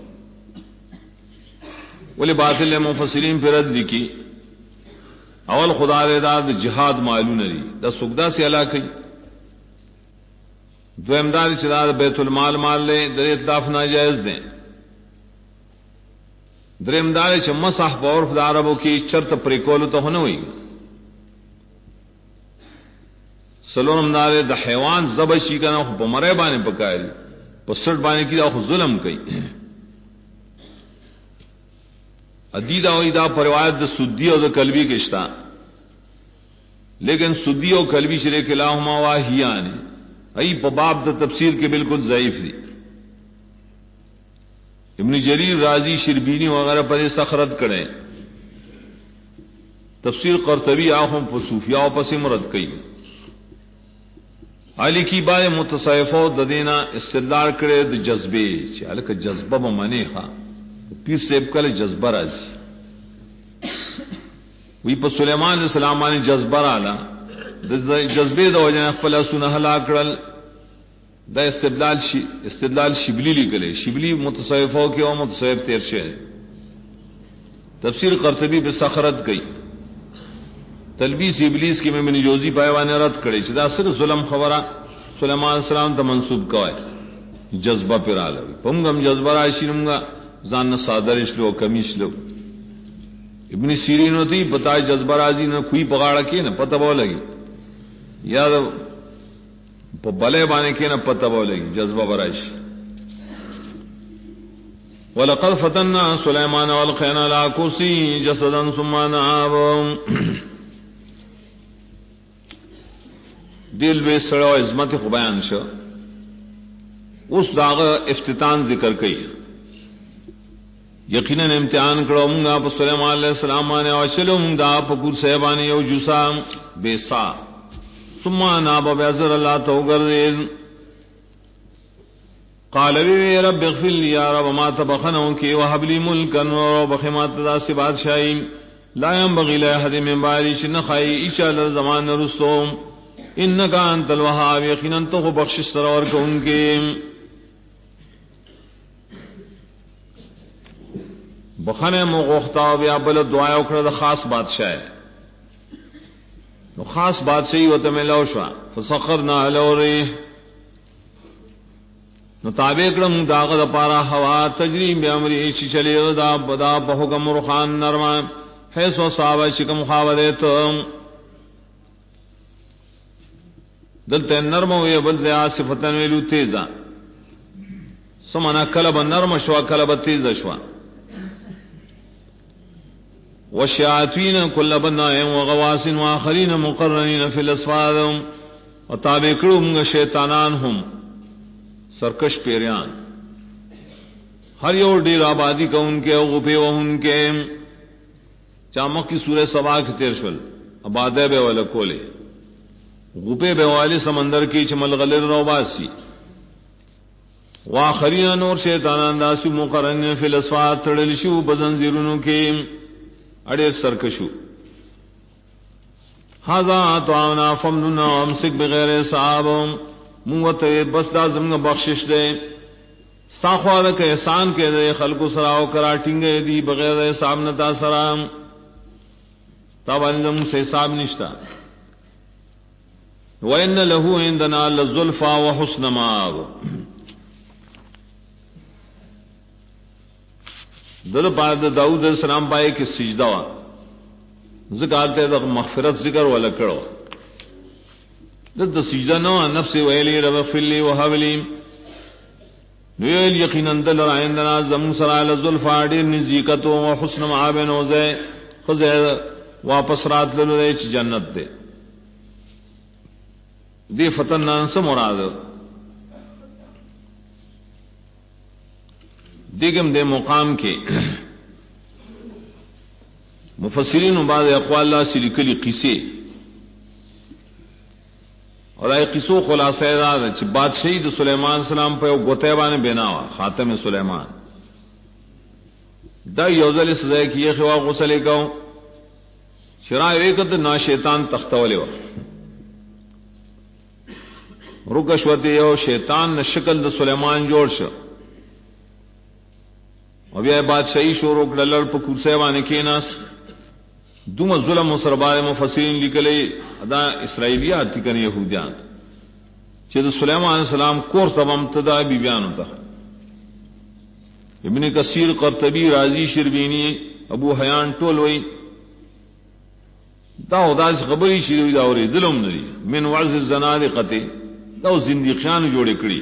ولی باطل مفسرین پر رد لکی اول خدا دے دا جہاد معلوم دی دا سکدا سے علا کئی دو امداد چدا بیت المال مال لے در اطلاف ناجائز دیں دریم دار چې مسح په عرف د عربو کې چرته پرې کولو ته نه وي. سلام دار د حیوان ذبح شي کنه په مړی باندې پکاري په سټ باندې کې دا ظلم کوي. ادیدا او دا پر روایت د سدی او د کلبی کې شتا لیکن سدی او کلبی شریک الہما واهیان ای په باب د تفسیر کې بالکل ضعیف دي. ابن جریر رازی شربینی وغیرہ پر سخرت کریں تفسیر قرطبی آخوں پر صوفیاء پس مرد کئی علی کی بارے متصوفو ددینا استدلال کرے د جذبے چالک جذبہ بمنے ہا پیر سیب کل جذبہ راضی وی پر سلیمان علیہ السلام نے جذبہ رالا جذبے دو جن خپل سنہ لا کرل دا استدلال شبلی لکلے شبلی متصوفو کے او متصوف تیرشے تفسیر قرطبی بسخرت گئی تلبیس ابلیس کی میں ابن جوزی پایوانے رد کرے چدا صرف ظلم خبرہ سلیمان علیہ السلام تا منصوب کوئے جذبہ پر آلوی پمگم جذبہ راشنمگا زان صادرش لو کمیش لو ابن سیرین ہوتی بتائے جذبہ رازی نہ کوئی پگاڑا کی نہ پتہ بو لگی یا بلے بانے کے نہ پتہ بو لگی جذبہ برائش وَلَقَدْ فَتَنَّا سُلَيْمَانَ وَأَلْقَيْنَا عَلَىٰ كُرْسِيِّهِ جَسَدًا ثُمَّ أَنَابَ دل وے سڑو عظمت خو بیان شو اس داغ افتتان ذکر کئی یقیناً امتحان کرو منگا پا سلیمان علیہ السلام آنے وچلو منگا پا کرسی بانی یو جسا بیسا ثم أناب بیعزر اللہ توگر دید قال وی رب اغفر لی یا رب ما تبخنوں کی وحب لی ملکا ورب خمات دا سی بادشاہی لا ينبغی لا احد من بعدی شنخائی ایچا لزمان رسوم انکا انت الوہاب یقیناً تو کو بخشش سرور کو ان کے بخنے مغوختا بیا بلد دعائے اکڑا خاص بادشاہ ہے خاص بادشاہی ہوتا میں لوشوا فسخرنا علیہ ریح نو تابع کرم داغ دا پارا ہوا تجری بیامری چی چلی دا بدا بحکم رخان نرمان حیث و صحابہ چکم خواودیت دلتے نرم ہوئے بلتے آصفتن ویلو تیزا سمنا کلب نرم شوا کلب تیز شوا وشیاطین کل بنائم وغواس وآخرین مقرنین فی الاسفاد وطابع کرم شیطانان ہم سرکش پیریان ہر یو ڈیر آبادی کا ان کے غپے و ان کے چامک کی سورہ سبا کی تیرشل آبادے بے والا کولے غپے بے والی سمندر کی چمل غلر روباسی واخرین اور شیطانان داسی مقرن فی الاسفات تڑلشو بزنزیرونوں کے اڑے سرکشو حاضا توامنا فمننا امسک بغیر صحابم موت بس دا زمگا بخشش دے ساخوال کا احسان کے دے خلق سراو کرا ٹنگے دی بغیر حساب نتا سرام تابانی زمگ سے حساب نشتا وَإِنَّ لَهُ عِندَنَا لَزُلْفَا وَحُسْنَ مَآبٍ دل پارد داؤد علیہ السلام پائے کہ سجدہ وا ذکرتے دا مغفرت ذکر والا کرو دل سجدہ نو نفس ویلی رب اغفر لی وہب لی ویل یقیناً دل عندنا زمون سرا لزلفا دیر نزدیکتو وحسن مآب نوزے خزے واپس رات للو چ جنت دے دی فتنان سے مراد دیگم دے مقام کے مفسرین و بعض اقوال اللہ سے لکلی قصے اور اے قصو خلاصہ داد چ بادشاہی د سلیمان السلام پہ گوتیبان بناوا خاتم سلیمان دا یوزل سزا کی خوا غسل کو شرع ریکت نا شیطان تختولے و رکشوتی یو شیطان نہ شکل د سلیمان جوڑ شو اور یہ بادشاہی شروع لڑ پہ کرسے وانے کے ناس دوم ظلم و سربار مفسرین لکلے ادا اسرائیلیات تھی کریں یہودیان چید سلیمان علیہ السلام کور تمام تدا بی بیان ہوتا ابن کثیر قرطبی رازی شربینی ابو حیان ٹولوئی دا اداس خبری شروع داوری دلم نری من وعظ الزنادقہ دا زندقیان جوڑے کڑی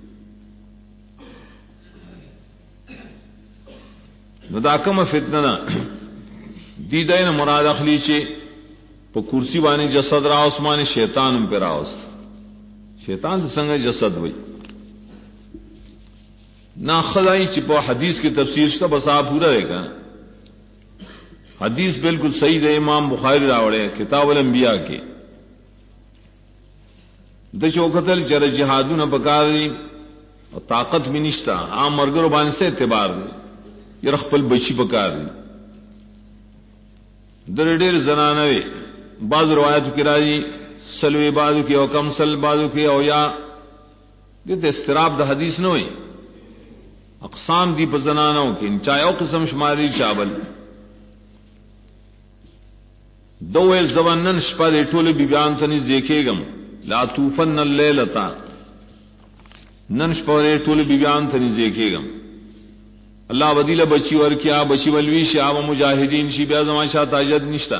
دا کم فتنہ دی دین مراد اخلی چے پا کرسی بانی جسد راوس مانی شیطان پہ راوس شیطان تو سنگ جسد ہوئی نا خدائی چی پا حدیث کی تفسیر شتا بس آپ پورا رہے گا حدیث بالکل صحیح دے امام بخاری راوڑے کتاب الانبیاء کے د چوکتل چر جهادونه پکاري او طاقت می نشتا عام مرګرو باندې سے اعتبار دی ير خپل بچی پکاري در ډېر زنانه وي بعض روایت کې راځي سلوي بعضو کې او کم سل بعضو کې او یا د استراب د حدیث نه وي اقسام دی په زنانو کې چا یو قسم شماري چاول دوه زوانن شپه ټوله بیان ته نږدې کېږم لا توفن الليلتا نن شپه ټوله بیان ته نږدې کېږم الله بدیله بچی ورکیا بچی ولوي شاب مجاهدین شي بیا زما شاه تاجد نشتا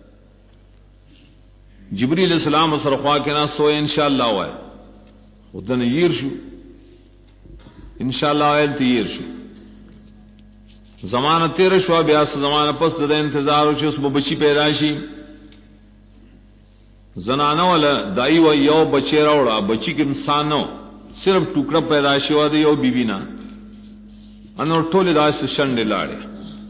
جبريل السلام سره خوا کې نه سو ان شاء الله وای خدانه ير شو ان شاء الله ال تیر شو زمانہ تیر شو بیا زمانہ پس د انتظار او چې اوس بچی پیدا شي زنانه ولا دای و یو بچی راوړه بچی کې انسان نو صرف ټوکړه پیدا شو دی یو بیبی نه انور ټول داس شنډه لاړې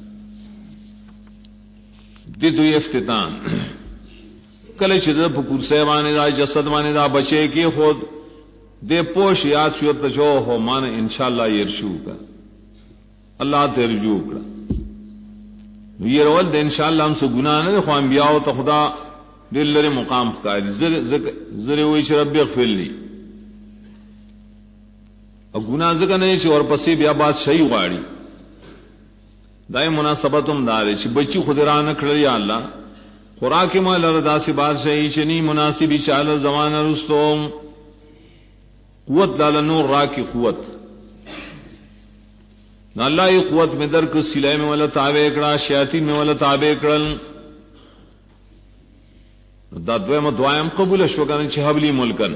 د دوی افتتان کله چې د پکورسه باندې دا جسد باندې دا بچی کې خود دے پوش یاد شو ته جو هو مان ان شاء الله يرشو کا الله ته رجوع کړه یہ رول د ان شاء الله هم څه ګناه نه خو انبیاء او ته خدا دل لري مقام کاری زره وی چې رب اغفر لي او ګناه ځکه نه چې اور پسې بیا بات صحیح غواړي دای مناسبت هم دار چې بچي خود رانه کړل یا الله خوراک مال رضا بات صحیح چې ني مناسبي چاله زمانہ رستم قوت دال نور را کی قوت نہ اللہ یہ قوت میں در کو سلائے میں والا تابع کڑا شیاطین میں والا تابع کڑل دا دویم دعائم قبول شو کنه چې حبلی ملکن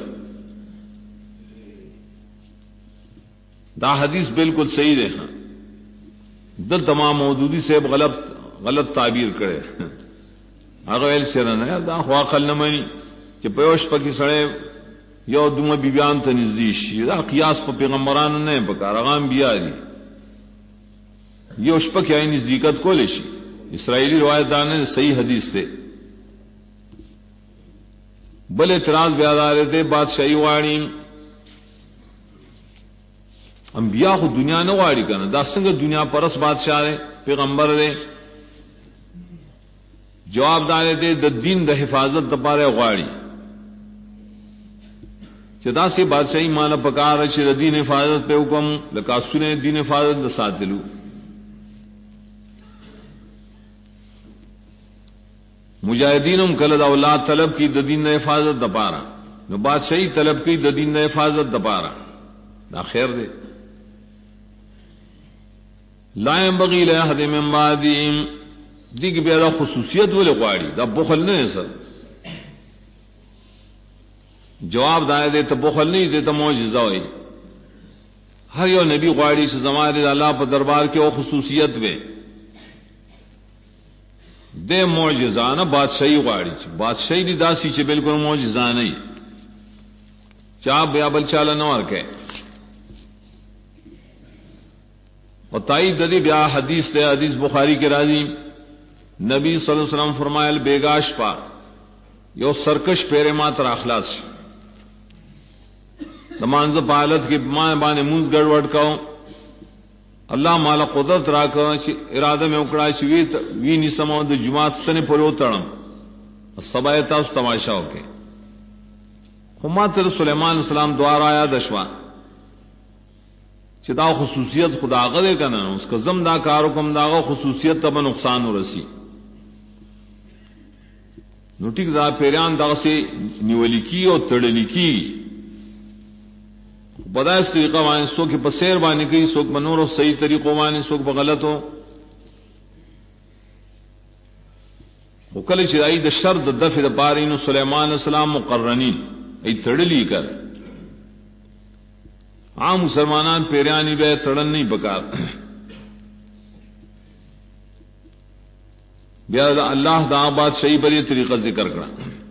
دا حدیث بالکل صحیح ہے دل تمام مودودی سے غلط تعبیر کرے هغه ول سره نه دا خو عقل نه مانی چې پيوش پکې سره یو دومره بیان ته نږدې شي دا قیاس په پیغمبرانو نه پکار غام بیا دي یو شپه کې عین نزدېکت کول شي اسرائیلی روایت دانه صحیح حدیث ته بل اعتراض بیا دارته بادشاہی واړي انبیاء خو دنیا نه واړي کنه دا څنګه دنیا پرس بادشاہ دی پیغمبر دی جواب دارته د دین د حفاظت لپاره غواړي چې دا سي بادشاہي مال پکار چې د دین حفاظت په حکم لکه سونه دین حفاظت د ساتلو مجاهدینم کله د اولاد طلب کی د دین حفاظت د پاره نو بادشاہي طلب کی د دین حفاظت د پاره دا خیر دی لا ينبغي لاحد من بعدهم دیګ بیا د خصوصیت ولې غواړي دا بخل نه سر جواب دای دې ته بخل نه دې ته معجزه وي هر یو نبی غواړي چې زماره د الله په دربار کې او خصوصیت وي د معجزانه بادشاہي غواړي چې بادشاہي دي داسي چې بالکل معجزه نه وي چا بیا بل چاله نه ورکه او تایید د دې بیا حدیث ته حدیث بخاری کې راځي نبی صلی الله علیه وسلم فرمایل بیگاش پا یو سرکش پیره ما تر اخلاص دمانځ په حالت کې ما باندې مونږ ګډوډ کاو الله مال قدرت راکو چې اراده مې وکړه چې وی نسمو د جمعات ستنه پر وتړم سبا تاسو تماشا وکړه خو ما تر سليمان السلام دواره آیا دشوا چې دا خصوصیت خدا غره کنه اوس که زم دا کارو کوم دا خصوصیت ته نقصان ورسی نو ټیک دا پیران دغه سي نیولې کی او تړلې کی بدایس طریقہ باندې سو کې په سیر باندې کوي سو په نور او صحیح طریقو باندې سو په غلطو وکله چې دای د شر د دفع د پارینو سليمان السلام مقرنین ای تړلې کړ عام مسلمانان پیرانی به تړن نه پکار بیا الله دا بات صحیح بری طریقہ ذکر کړه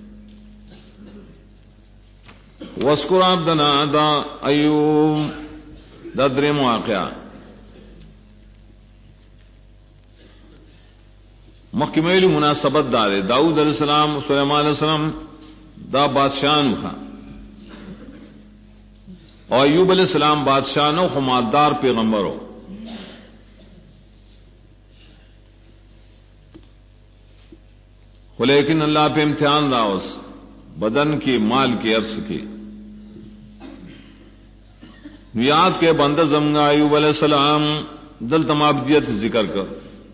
واسکر عبدنا دا ایوب دا دریم واقعہ مخکمیلی مناسبت دار داؤد علیہ السلام سلیمان علیہ السلام دا بادشاہان خوا اور ایوب علیہ السلام بادشاہ نو خمالدار پیغمبر ہو. لیکن اللہ پہ امتحان راوس بدن کے مال کے عرص کے یاد کے بندہ زمگا ایوب علیہ السلام دل تمابدیت ذکر کر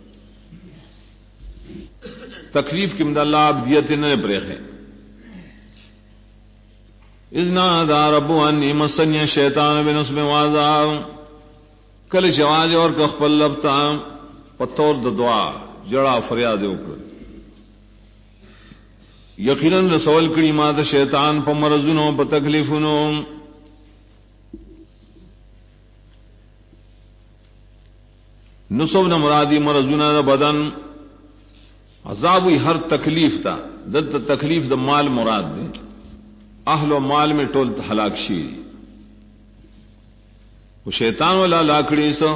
تکلیف کی مد اللہ ابدیت نے پریخ ہے. اذنا دا رب انی مسنی شیطان بنصب وعذاب کل شواج اور کخپل لبتا پتور د دعا جڑا فریاد اوپر یقیناً رسول کڑی مات شیطان پا مرضونو پا تکلیفونو نصب نہ مرادی مرضونہ دا بدن عذابی ہر تکلیف تا دت تکلیف دا مال مراد دے اہل و مال میں ٹول ہلاک شیر وہ شیطان والا لاکڑی سو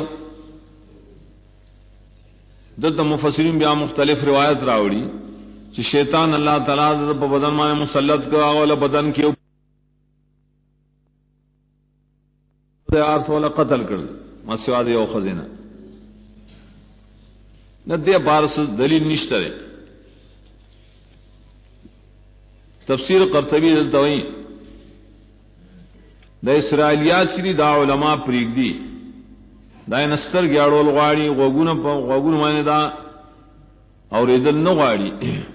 دت مفسرین بیا مختلف روایت راوڑی کہ شیطان اللہ تعالیٰ دا بدن مانے مسلط کا والا بدن کے عرص والا قتل کر مسواد یو خزینہ ندیہ بارس دلیل نشترے تفسیر قرطبی دلتوئی دا اسرائیلیات چلی دا علماء پریگ دی دا نستر گیاڑول غاڑی غوگون مانے دا اور ادل نو غاڑی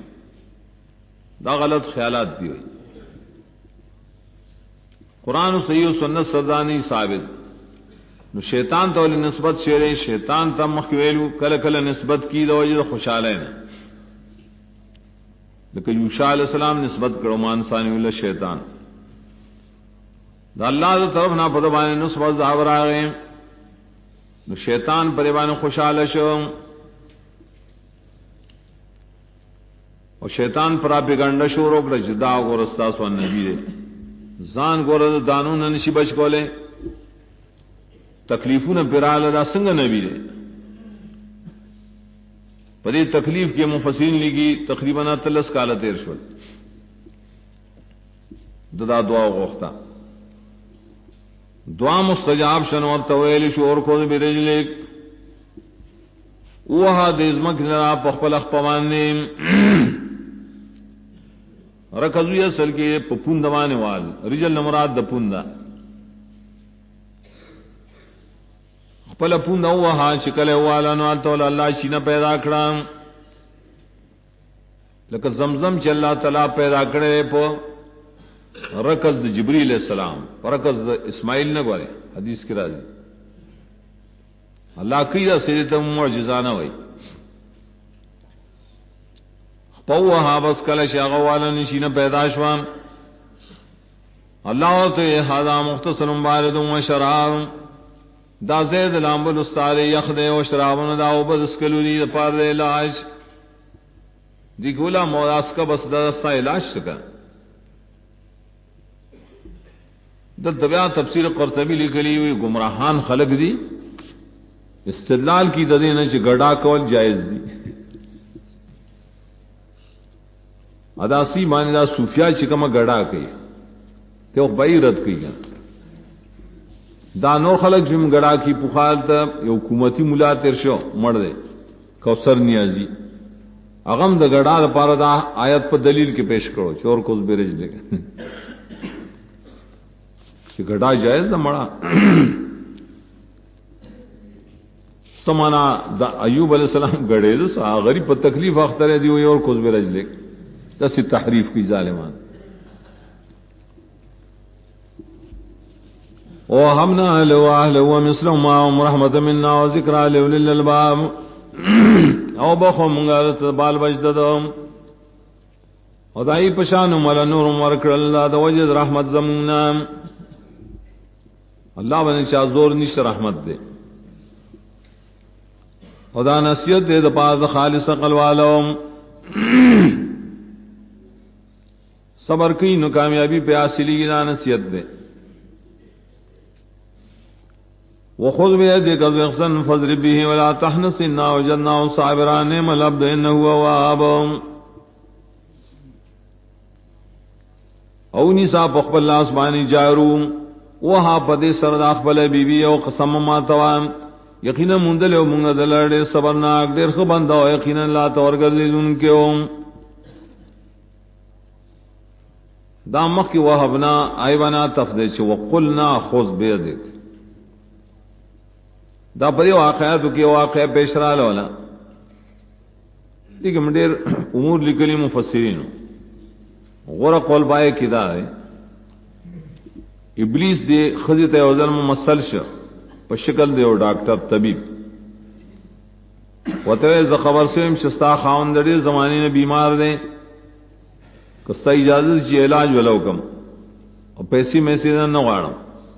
دا غلط خیالات دی ہوئی. قرآن و صحیح و سنت سردانی ثابت نو شیطان تو نسبت شیرے شیطان تا مخویلو کل کل نسبت کی دو وجہ خوشحالین لیکن یوشا علیہ السلام نسبت کرو مانسانی اللہ شیطان دا اللہ دا طرف نا پدبانی نسبت زعبر آگئے نو شیطان پدبانی خوشحال شو اور شیطان پر آپ گنڈا شو روک رہا جدا گورستا سوان نبی دے زان گورد دانون نشی بچ کولے تکلیفون پرال دا سنگ نبی دے پدی تکلیف کے مفسرین لگی تقریباً 30 کال تیر شول ددا دعا غوختا دعا مستجاب شنور طویل شور کو برجلک اوہا دیزمک نرا پخپل اخپوانے رکضوی اصل کے پپوندوانے وال رجل نمراد دا پوندا پل پوند اوہا چکل والا نوالتولا اللہ چینا پیدا کرام لکہ زمزم چی اللہ تعالیٰ پیدا کرے پو رکض دا جبریل علیہ السلام رکض دا اسماعیل نگوارے حدیث کی راضی اللہ قیدہ سیدتا معجزانہ ہوئی پوہا بس کل شاغ والا نشینا پیدا شوام اللہ تو یہ حاضا مختصر مبارد و شراب دا زید لامبل استاد یخدے و شرابن دا وبد اسکلولی پار علاج دی گولا موراس کا بس دستا علاج سکا دبیا تفسیر قرطبی لکھلی ہوئی گمراہان خلق دی استدلال کی ددین چ گڑا کول جائز دی اداسی مانی دا صوفیاء چکما گڑا کئی تو بئی رد کئی گا دا نور خلق جم گڑا کی پخال تا یو حکومتی ملا تیر شو مڑ دے کوثر نیازی اغم دا گڑا دا پارا دا آیت پر دلیل کے پیش کرو چور کوز بیرج لے گا کہ گڑا جائز دا مڑا سمانا دا ایوب علیہ السلام گڑے دا غریب پر تکلیف اختر دی ہوئی اور کوز بیرج لے دا سی تحریف کی ظالمان وَوَهَبْنَا لَهُ أَهْلَهُ وَمِثْلَهُمْ مَعَهُمْ رَحْمَةً مِنَّا وَذِكْرَىٰ لِأُولِي الْأَلْبَابِ او بخو منگا بال بجددهم خدای پشانو مل نور ورکړ الله د وجد رحمت زمونا الله باندې چا زور نشه رحمت دے خدا نصیحت دے د پاز خالص عقل والوں صبر کی نو کامیابی پہ حاصلی کی نصیحت دے وخذ بيدك ضغثا فاضرب به ولا تحنث إنا وجدناه صابرا نعم العبد إنه أواب او نساء پخبل آسمانی جارو وها پدې سره د خپل بیبي او قسم ما توام یقینا مندل او مونږ دلړ صبرناک ډېر خو بنده او یقینا لا تورګلون کې دا مخ کی وهبنا ایوانا تفدی چې وقلنا خذ بيدک دا په واقعاتو کې واقع پیش را لاله دغه منډر امور لیکلي مفسرین غره قول پای کې دا ہے ابلیس دی خزی ته وزن ممثل شو په شکل دی او ډاکټر طبيب وته ز خبر سیم شستا خاوند دې زمانه نه بیمار دی کستا اجازه چې علاج ولو کم او پیسې مې سي نه غواړم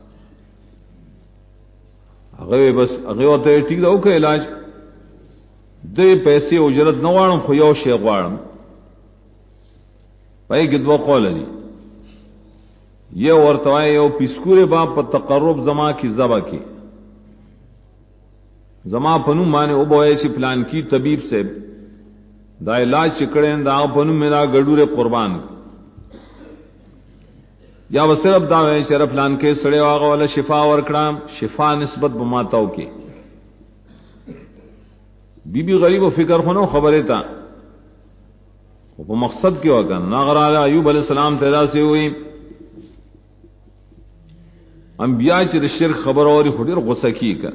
هغه بس هغه ته ټیک دا او که علاج دې پیسې اجرت نه غواړم خو یو شی غواړم پای کې دوه قول دي یہ ورتوائے یو پسکورے با په تقرب زما کی زبا کی زما پنو مانے او بوئے چی پلان کی طبیب سے دا علاج چکڑیں دا پنو میرا گڑورے قربان یا وہ صرف دا ہے شرف پلان کے سڑے واغ والا شفا ورکڑام شفا نسبت بماتاو کی بی بی غریب و فکر خونو خبریں تا وہ مقصد کیوں کن ناغرال ایوب علیہ السلام تیرا سے ہوئی انبیاء چې د شرک خبر اوري خو ډېر غوسه کیږي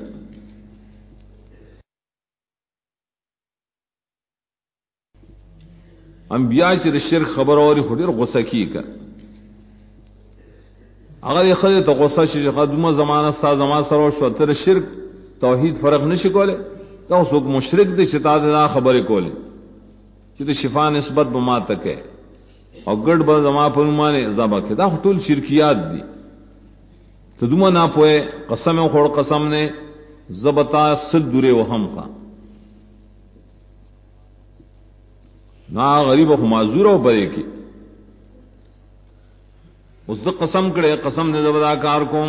انبیاء چې د شرک خبر اوري خو ډېر غوسه کیږي هغه خدای ته غوسه شي چې قدمه زمانہ ستا زما سره شو تر شرک توحید فرق نشي کوله دا اوس مشرک دي چې تا دا خبره کوله چې د شفا نسبت به ما تکه او ګډ به زما په معنی زبا کې دا ټول شرکیات دي تدوما نہ پوئے قسم خوڑ قسم نے زبتا سد درے وہم کا نہ غریب و معذور و برے کی اس د قسم کڑے قسم نے زبدا کار کوم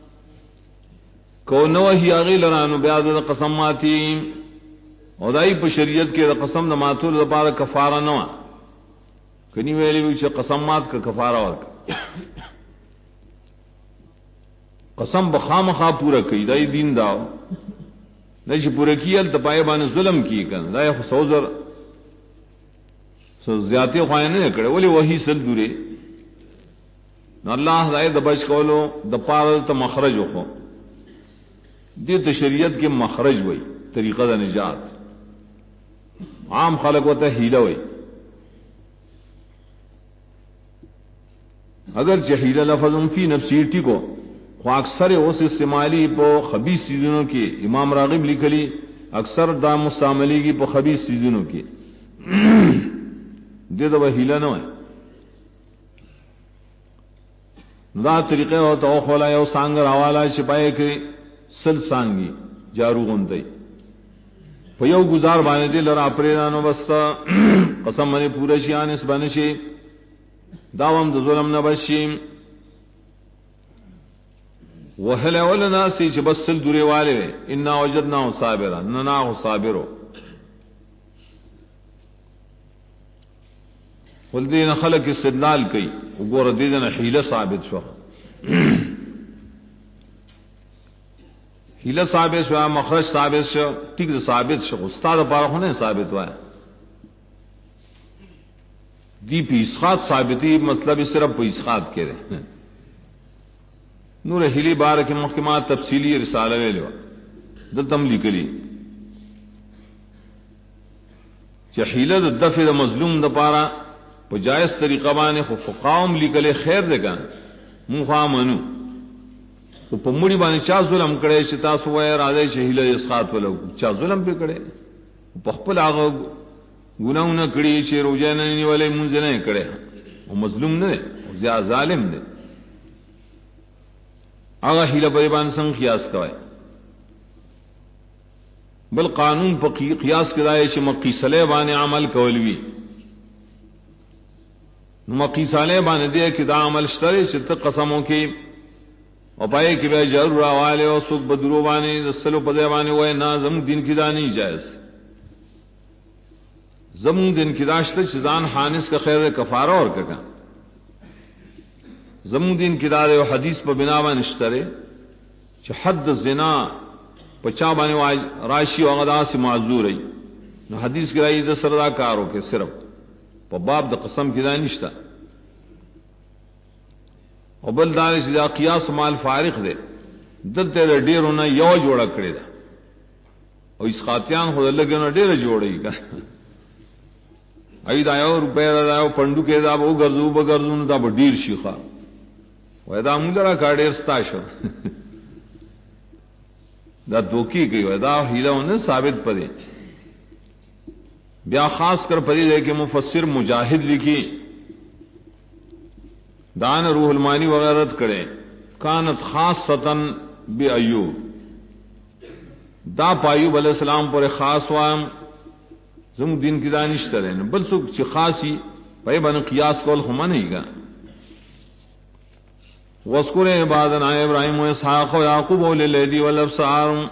کو نو ہی اگے لرانو بیاد د قسم ماتی اودائی په شریعت کې د قسم د ماتول لپاره کفاره نه کني ویلې چې قسم مات کا کفاره ورک قسم بخامخا پورا کی دای دین داو نه چې پورا کیل ته پای باندې ظلم کی کنه دا خو سوزر سو زیاته خو نه کړه ولی وਹੀ سل دوره نو الله دای د بچ کولو د پاره ته مخرج وخو دې ته شریعت کې مخرج وای طریقه د نجات عام خلق وته ہیله وای اگر جہیل لفظ فی نفسی ٹھیکو خو اکثر اس استعمالی پو خبیث چیزوں کی امام راغب لکھلی اکثر دا مستعملی کی پو خبیث چیزوں کی دے تو وہ ہیلا نہ ہے دا طریقے ہوتا او خولا یو سانگر حوالا چپائے کہ سل سانگی جارو غنطی پو یو گزار بانے دے لرا پریدانو بستا قسم منی پورا شیان اس بانشی داوام دا ظلم نبشیم وهل ولنا سی چې بس سل دوری والے ان وجدنا صابرا ننا صابرو ولدین خلق استدلال کوي وګوره دې نه حیله ثابت شو حیله ثابت شو مخرج ثابت شو ټیک ثابت شو استاد لپاره نه ثابت وای دی په اسقاط ثابتی مطلب صرف په اسقاط کړي نور ہلی بار کے محکمات تفصیلی رسالہ ویلو دتم لکلی چحیلہ دفع د مظلوم د پارا په جائز طریقہ باندې خو فقاهم لکلی خیر ده کان مخامنو او په مړي باندې چا ظلم کړي چې تاسو وای راځي شهیله اسقاط ولو چا ظلم په کړي په خپل هغه ګناونه کړي چې روزه نه نیولې مونږ نه کړي او مظلوم نه او زیا ظالم نه آغا ہیلہ بریبان سنگ قیاس کوئے بل قانون پا قیاس کرائے چھ مقی صلیح بانے عمل کولوی مقی صلیح بانے دے کہ دا عمل شترے چھ تک قسموں کی اور پائے کہ بے جرور آوالے اور سوک بدرو بانے دسلو پدے بانے ہوئے نا زمون دن کی دا نہیں جائز زمون دن کی داشتا چھ زان حانس کا خیر کفارہ اور ککا زمون دین کی دار و حدیث پر بنا نشترے چ حد زنا پچا بانے راشی و غدا سے معذور ہے نو حدیث کی رائی دا سردا کارو کے صرف پا باب دا قسم کی دا نشتا او بل دار سے دا قیاس مال فارق دے دلتے دا ڈیر ہونا یو جوڑا کرے دا او اس خاتیان خود اللہ کے ہونا ڈیر جوڑا ہی کا ای دا یو روپے دا یو پندو کے دا با گرزو با گرزو دا با ڈیر شیخا ویدا مولرا کا ڈیر ستاشو دا دوکی گئی ویدا ہیلا انہیں ثابت پدے بیا خاص کر پدی دے کہ مفسر مجاہد لکھی دان روح المانی وغیرت کرے کانت خاصتاً بی ایوب دا پایوب علیہ السلام پر خاص وام زم دین کی دانش ترین بل سوک چی خاصی پای بن قیاس کول خما نہیں گا وَاذْكُرْ عِبَادَنَا إِبْرَاهِيمَ وَإِسْحَاقَ وَيَعْقُوبَ أُولِي الْأَيْدِي وَالْأَبْصَارِ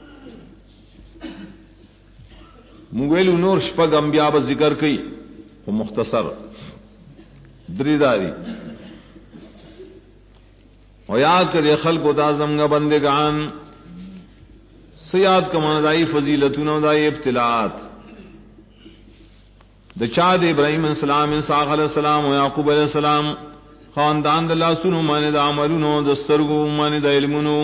مغویل نور شپگ انبیاء با ذکر کی وہ مختصر دریداری و یاد کر یہ خلق و تازمگا بندگان سیاد کمان دائی فضیلتون و دائی ابتلاعات دچاد ابراہیم علیہ السلام اسحاق علیہ السلام و یعقوب علیہ السلام خاندان دلہ سنو مانے دا عملونو دسترگو مانے دا علمونو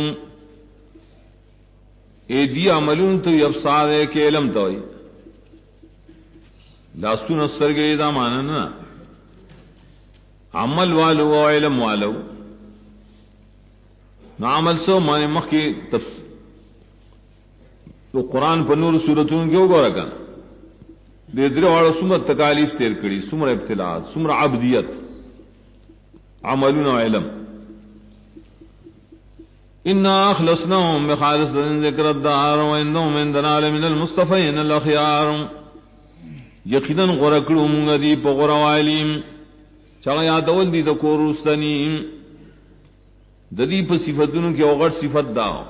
اے دی عملون تو ابصار ہے کہ علم توئی لاسون السرگے دا مانا نا عمل والو و علم والو نا عمل سو مانے مخ کی تو قرآن پر نور سورتوں کیوں گو رکھا دے در والا سمر تکالیف تیر کری سمر ابتلاعات سمر عبدیت عملون و علم انا اخلصناهم بخالصة ذکر الدار وانهم عندنا لمن المصطفین الاخیار یقینا غرکڑو منگا دی پا غروالیم چاگا یادول دی دا کوروستنیم دا دی پا صفتونو کی اوغر صفت داو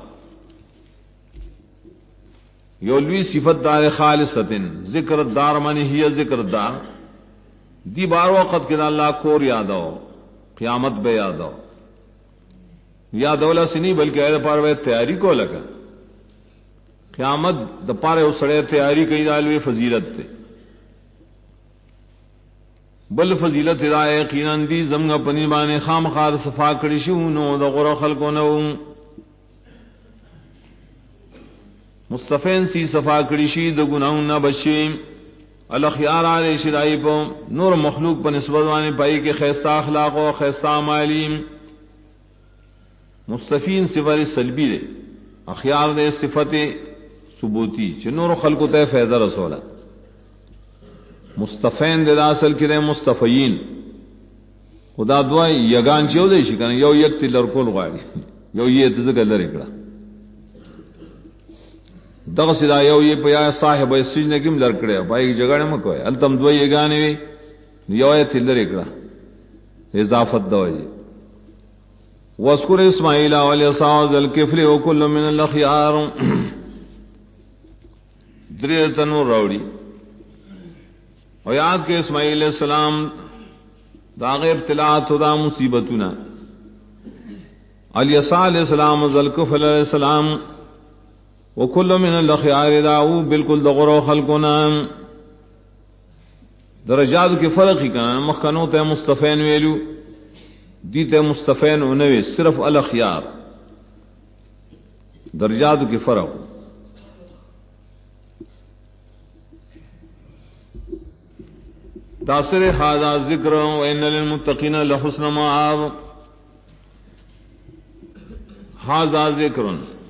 یولوی صفت دار خالصتن ذکر الدار مانی ہی ذکر الدار دی بار وقت کے دا اللہ کور یادو قیامت بے یادو یادولا سنی بلکہ اے دا پار بے تیاری کو لگا قیامت دا پارے اسڑے تیاری کئی دالوی فضیلت تے بل فضیلت دا یقیناً دی زمگا پنی بانے خام خار صفا کڑشو نو دا غرو خلقو نو مصطفین سی صفا کڑشی دا گناہوں نہ بچیم الاخیار آلے شدائی پا نور مخلوق پا نسبت وانے پائی کے خیستہ اخلاق و خیستہ عمالیم مصطفین صفر سلبی دے اخیار دے صفت ثبوتی چھ نور خلقو تے فیضہ رسولہ مصطفین دے دا اصل کرے مصطفین خدا دعائی یگان چیو دے شکن یو یک تی لرکول غاڑی یو یہ تزگا لرکڑا دغ سدا یو یہ پیا صاحب سجن کم لرکڑے پائی جگڑے مکوئے التم دعائی یگانے وی یو یہ تی لرکڑا اضافت دوائی وَاذْكُرْ إِسْمَاعِيلَ وَالْيَسَعَ وَذَا الْكِفْلِ وَكُلٌّ مِّنَ الْأَخْيَارِ دریر تنور راوڑی اور یاد کہ اسماعیل علیہ السلام داغ ابتلاعات دا مصیبتنا الیسع علیہ السلام ذلکفل علیہ السلام وکل من الاخیار داو بالکل دغرو خلقنا درجات کے فرق ہی کنا مخکنو تے مصطفین ویلو دیتے مصطفین انوی صرف الاخیار درجات کے فرق تاثر حاضا ذکر وَإِنَّ لِلْمُتَّقِينَ لَحُسْنَ مَآبٍ حاضا ذکر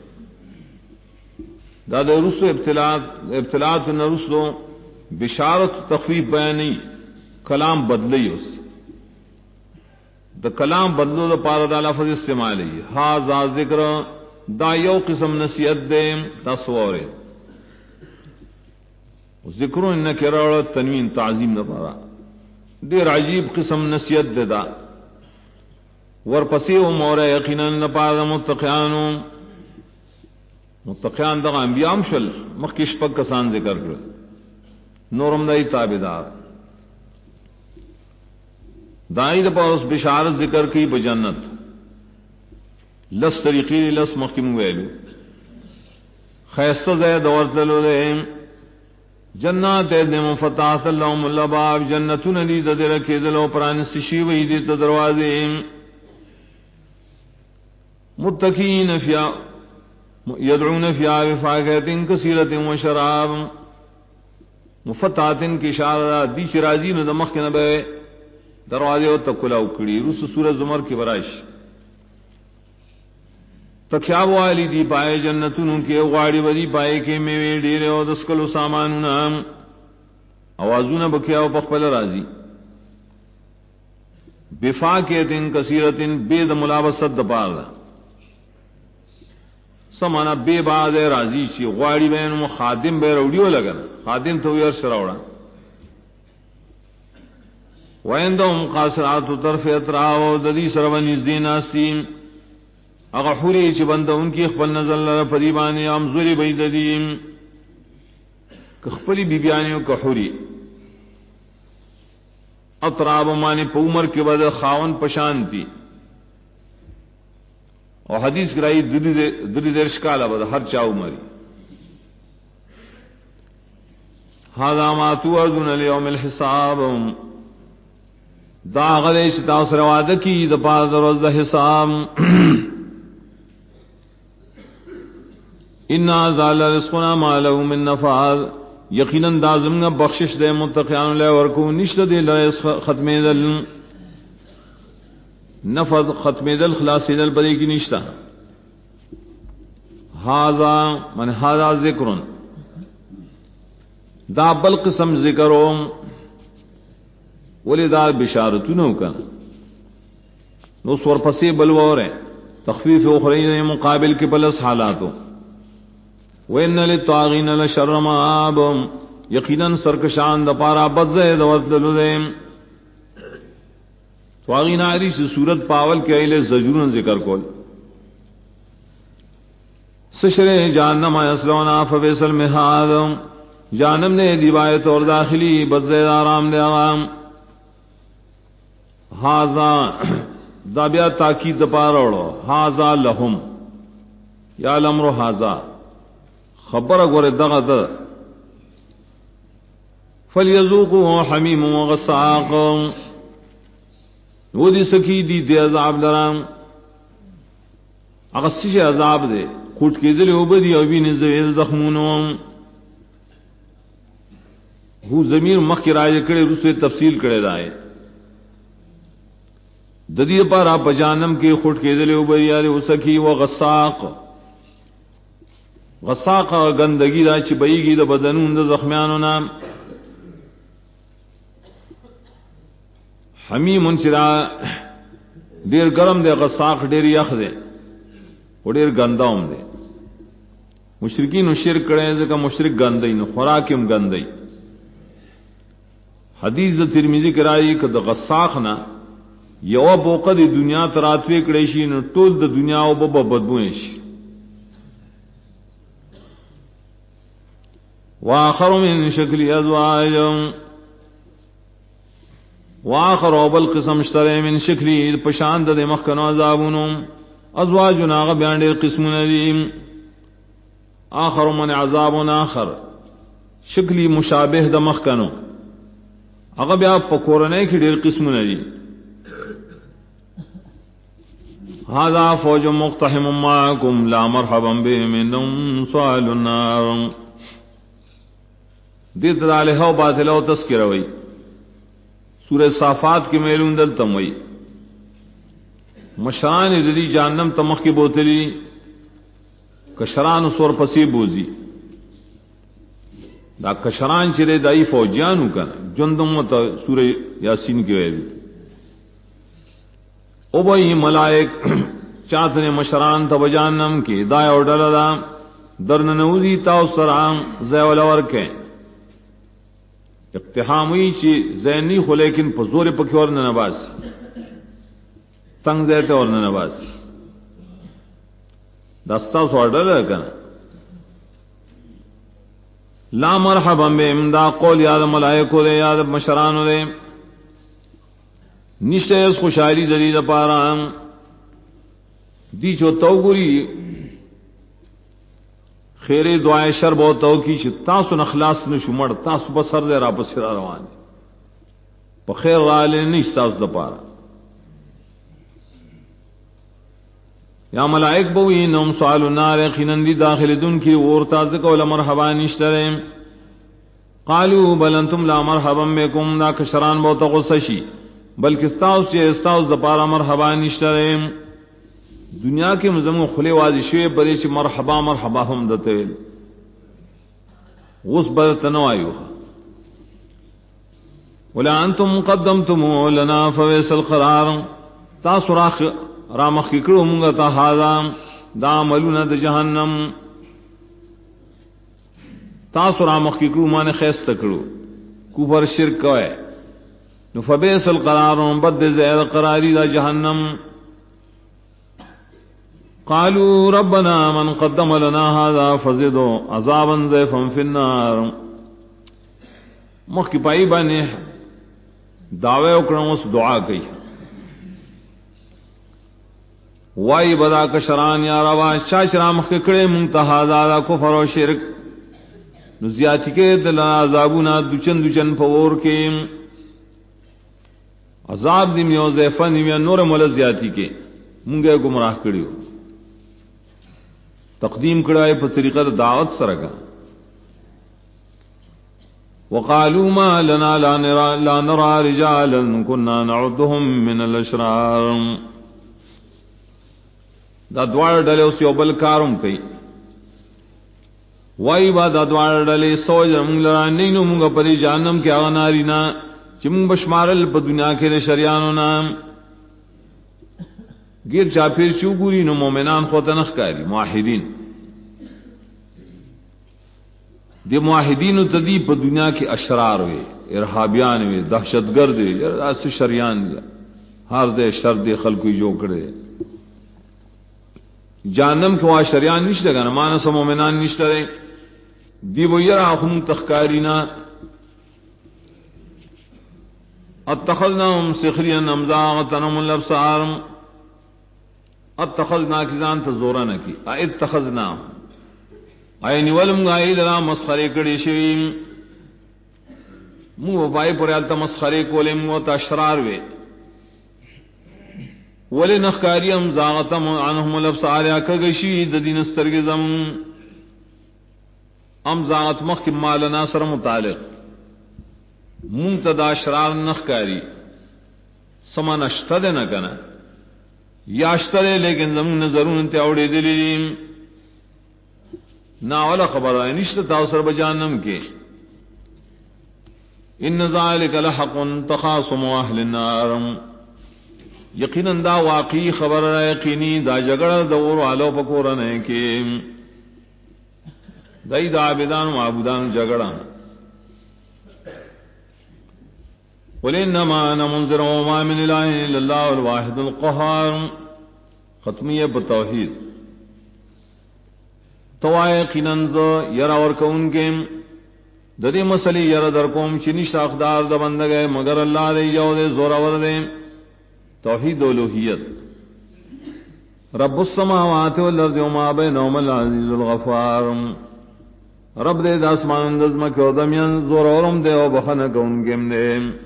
دادا رسو ابتلاعات نرسو بشارت تخفیف بیانی کلام بدلی اس دا کلام بدلو دا پارا دا لفظ استعمالی حاضا ذکر دا یو قسم نصیحت دیم دا سوارے ذکرو انکا روڑا تنوین تعظیم دا پارا دیر عجیب قسم نصیحت دے دا ورپسی و مورا یقینا نپارا متقیانو متقیان دا انبیام شل مخکش پک کسان ذکر کر نورم دای تابدار دائی دا پاس بشارت ذکر کی بجنت لس طریقی لس مخیم ویلو خیستہ زید ورتلو دے جنات ادم فتحت اللہم الاباب جنتون دی ددر کے دلو پرانستی وی دی دروازے متقین فیا یدعون فیا بفاکہت کثیرت و شراب مفتحات کی اشارہ دی شرازی نے دمخ کے نبے دروازے و تکلا اکڑی رس سورہ زمر کی برائش تکیاب والی دی پائے جنتون کے غاڑی بدی پائے کے میوے ڈیرے و دسکلو سامانونا آوازونا بکیا و پخپل رازی بفاکہت کثیرت بید ملابست دپار سمانا بے بعد راضی چی غاڑی بین خادم بے روڑیو لگن خادم تو یار شراوڑا ویندهم قاصرات طرف اطراو ددی سرون نزدین آستیم اگا حوری چی بندہ ان کی اخبر نظر لرا پریبانی امزوری بیددیم کخپلی بیبیانیو کحوری اطراب مانی پا عمر کے بعد خاون پشانتی اور حدیث کرائی دری دیر شکالا بدا ہر چاو مری هذا ما توعدون لیوم الحساب دا غدے ستاس رواد کی دا پاس روز دا حساب انا ذال رزقنا ما له من نفاذ یقیناً دا زمنا بخشش دے متقیان لے ورکو نشت دے لرز ختم دل نفذ ختم دل خلاصی دل بدے کی نشتہ ہاذا من ہاذا ذکر دا بل قسم ذکرو ولی دا بشارتونو کن نو سور پسی بلور ہیں تخفیف اخرین مقابل کے بلس حالاتو وَإِنَّ لِلطَّاغِينَ لَشَرَّ مَآبٍ یقیناً سرکشان دا پارا بدزید ورتلو دیم طاغین آری سے صورت پاول کے اہل زجرون ذکر کول سشر جہنم یصلونها فبئس المہاد جہنم نے دیوایت اور داخلی بدزید آرام دے آرام ہاذا دا بیا تاکید دا پاروڑو ہاذا لہم یا الامر ہاذا خبر گورے دغد فلیذوقوا حمیم وغساق وہ دی سکی دی عذاب لرام اغسش عذاب دے خوٹ کے دل اوبدی او بین زویل زخمونو ہو ضمیر مخ کی رائے کڑے رسوے تفصیل کڑے دائے ددی پر آپ جانم کے خوٹ کے دل اوبدی یار سکی وغساق غساق گندگی دا چی بیگی دا بدنون دا زخمیانو نام حمیم چرا دیر گرم دے غساق دیر یخ دے و دیر گنداؤم دے مشرکین و شرک کرے زکا مشرک گندئی نو خوراکیم گندئی حدیث دا ترمیزی کرائی کہ دا غساق نا یو بوقع دی دنیا تراتوی کڑیشی نو طول دا دنیا و بابا بدبوئیشی وآخر من شکل ازواج وآخر وبل قسم اشترے من شکلی پشاند دے مخکنو عذابونو ازواج ناغ بیانڈے قسم ندیم آخر من عذاب آخر شکلی مشابہ دا مخکنو اغب آپ پکورنے کی دیر قسم ندیم هذا فوج مقتحم معكم لا مرحبا بهم انهم صال النار دیت دالے ہو باطل و تذکرہ ہوئی سورہ صافات کی میلون دل تم ہوئی مشران دلی جہنم تمخ کی بوتلی کشران سور پسی بوزی دا کشران چرے دائی فوجیانو کن جندم تا سورہ یاسین کی ہوئی او بھئی ملائک چاہتنے مشران تا بجانم کی دائی اور ڈالا درننوزی تاو سرام زیولور کے اقتحام ہوئی چی زینی خو لیکن پزور پکی اور ننباز تنگ زیتے اور ننباز دستا سوار ڈر کنا لا مرحبا بهم دا قول یاد ملائکو دے یاد مشرانو دے نشتے اس خوشحالی دلیل پارام دی چو توگری خیر دعائے شر بہت تو کی تاسو نخلاص نشمڑ تاسو بسر دے را پسرا روان پا خیر رالے نیش تاسو دپارا یا ملائک بوئی نوم سوال النار یقیناً دی داخل دن کی اور تازق ولا مرحبا نشترے قالوا بل انتم لا مرحبا بكم دا کشران بہت غصشی بلکہ استاؤس چے استاؤس دپارا مرحبا نشترے دنیا کے مزمو خلے واضح شوئے بڑے چ مرحبا مرحبا ہم دتے غص برتنو آئیو ولا انتم قدمتم لنا فویس القرار تاسو رامخ ککڑو منگا تا حاضا دا عملونا دا جہنم تاسو رامخ ککڑو مانے خیست کرو کفر شرک کوئے نو فبیس القرار بد زید قراری دا جہنم قالوا ربنا من قدم لنا هذا فزدوا عذابا ضعفا في النار مخ کی پائی بانے دعوے اکڑوں اس دعا کی وائی بدا کشران یا روا چاشرا مخ کڑے منتہا دا کفر و شرک نو زیادتی کے دل عذابنا دوچن پور کے عذاب دیمیو ضعفا دیمیو نور مولا زیادتی کے منگے گمراہ کڑیو تقدیم کڑائے پر طریقہ دعوت سرگا وقالوا ما لنا لا نرى رجالا كنا نعدهم من الاشرار دا دوار ڈلے اس یوبل کارم کئی وائی با دا دوار ڈلے سوج منگ لرا نینو منگا پری جانم کے آغنارینا چی منگ بشمارل پا دنیا کے شریانو نام گیر چاپیر چو گوری نو مومنان خوتنخ کاری معاہدین دی معاہدین تدی پا دنیا کی اشرار ہوئے ارہابیان ہوئے دہشت گرد ہوئے ایسے شریان دیا ہر دے شر دے خلقوی جو کرے جانم کے وہاں شریان نشتے گا نمانس مومنان نشتے رہے دی وہ یراہم تخکارینا اتخذناهم سخریا امزاغتنم الابصار اتخذنا کزان تزورا نکی اتخذنا اینی ولم غائل را مسخرے کڑی شویم مو بائی پر آلتا مسخرے کولیم و تاشرار وے ولی نخکاری امزاغتم عنہم الابصار یا کگشی دین استرگزم امزاغت مخی مالنا سر متعلق منتدا شرار نخکاری سمان اشتد نہ کنا یا اشترے لیکن زمون نظرون انتے اوڑے دلیم نا والا خبر ہے نشت تاثر بجانم کے ان ذالک لحق تخاصم اہل النار یقینا دا واقعی خبر ہے یقینی دا جگڑ دور والو پکورن ہے کہ دای دا عابدان و معبودان جگڑا قل انما انا منذر وما من اله الا الله الواحد القهار ختمیہ بتوحید توائے قننز یرا اور کون کے ددی مسلی یرا در قوم چنی شاخدار د بندگے مگر اللہ دے جو دے زورا ور دے توحید الوہیت رب السماوات والارض وما بينهما العزيز الغفار رب دے داسمان اندزم کو دمیان زورا ورم دے او بخنہ کون گم دے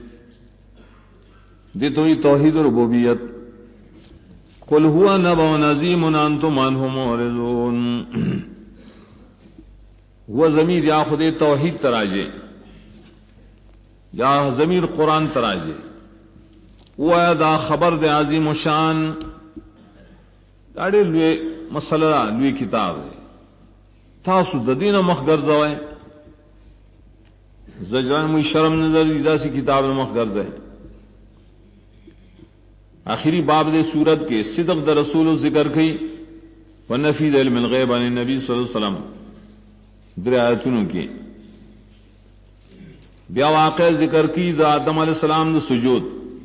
دی توئی توحید ربوبیت قل هو نبأ عظیم انتم عنه معرضون وہ ضمیر یا خود توحید تراجے یا ضمیر قرآن تراجے وہ دا خبر دے عظیم و شان داڑے لوے مسئلہ لوے کتاب ہے تاسو ددین مخگر زوائے زجران موی شرم نظر ایزا سی کتاب مخگر زوائے آخری باب دے سورت کے صدق دا رسول ذکر کی ونفی دا علم الغیب عن النبی صلی اللہ علیہ وسلم در آیتونوں کی بیا واقع ذکر کی دا آدم علیہ السلام دا سجود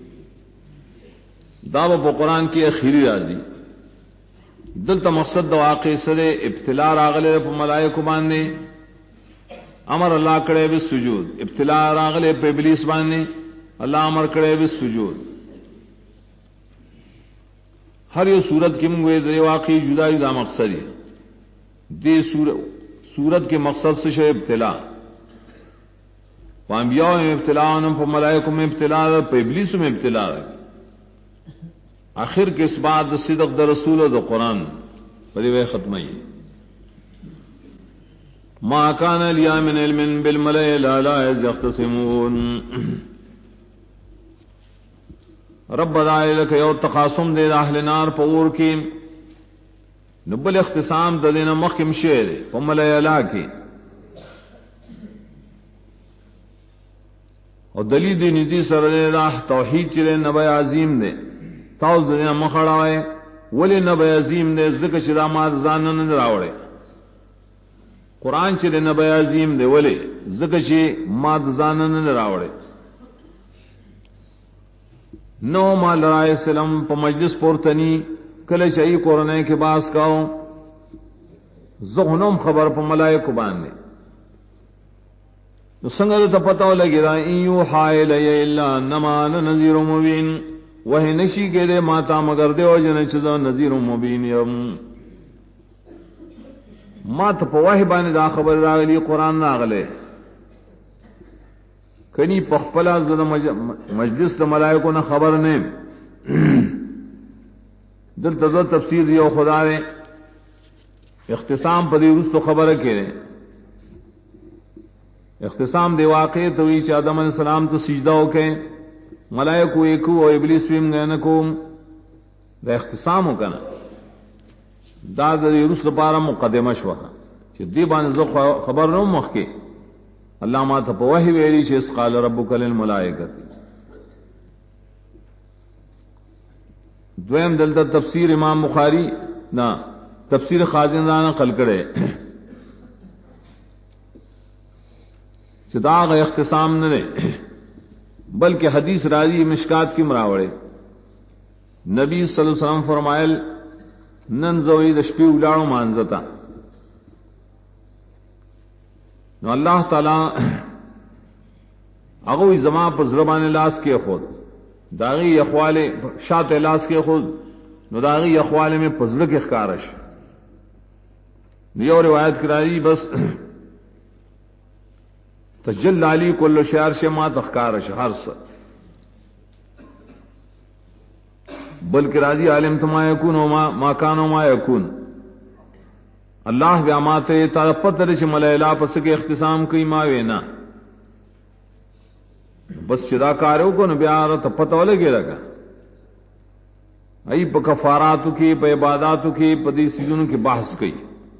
دا با قرآن کی اخیری راضی دلتا مقصد دا واقع سر ابتلاء راغلے پا ملائکو باندے امر اللہ کڑے بس سجود ابتلاء راغلے پا ابلیس باندے اللہ امر کڑے بس سجود ہر یہ صورت کی منگوے دے واقعی جدا جدا مقصد ہے دے صورت کے مقصد سے شے ابتلا انبیاء میں ابتلا ملائکوں میں ابتلا ابلیس میں ابتلا آخر کے اس بات صدق در رسول و قرآن پریوے ختم ہی ما کان لیا من علم بالملئ الاعلی اذ یختصمون رب دائلک یو تخاصم دے اہل نار پور کی نبل اختصام دینا مخم شیر پملئ اعلی کی اور دلی دی ندی سر راہ توحید چلے نبی عظیم دے تاؤز دینا مخڑاوے ولی نبی عظیم دے ذکر چلا مات زانن راوڑے قرآن چلے نبی عظیم دے ولی ذکر چی مات زانن راوڑے نو مال رائے سلم پا مجلس پورتنی کل چاہی قرآن کے باس کاؤ زغنم خبر پا ملائکو باندے نو سنگا تا پتاو لگی دا این یوحا الی الا انما انا نذیر مبین وہی نشی کے دے ماتا مگر دے وجن چیزا نذیر مبین یم مات پا وحی باندے دا خبر راگلی قرآن راگلے کنی پخپلا زد مجلس دا ملائکو نا خبر نیم دل تزد تفسیر دیو خدا رے اختصام پا دی رستو خبر کرے اختصام دے واقع توی چا آدم علیہ السلام تو سجدہ ہو کے ملائکو ایکو و ابلیس ویم گینکو دا اختصام ہو کنا دا دی رسل پارا مقدمہ شوہا چی دی بان زو خبر نو مخی اللہ ما تا پوہی ویلی چی اس قال ربک للملائکتی دویم دلتا تفسیر امام بخاری نا تفسیر خازن رانا قل کرے چداغ اختصام نہ بلکہ حدیث راضی مشکات کی مراوڑے نبی صلی اللہ علیہ وسلم فرمائل نن زوئی دشپی اگلاڑو مانزتا نو اللہ تعالی اگوی زمان پر زربان لاس کے خود داغی اخوال شاط لاس کے خود نو داغی اخوال میں پزرک اخکارش نیو روایت کرائی بس تجل علی کل شعر سے ما تخکارش ہر سا بلکہ راضی عالم تما یکون و ما کان و ما یکون اللہ بیاماتے تا پتر چ ملیلا پس کے اختصام کی ما وینا بس صدا کارو کو نبیار تو پتہ لگے لگا ای پا کفاراتو کی پا عباداتو کی پا دی سیزنوں کی بحث کی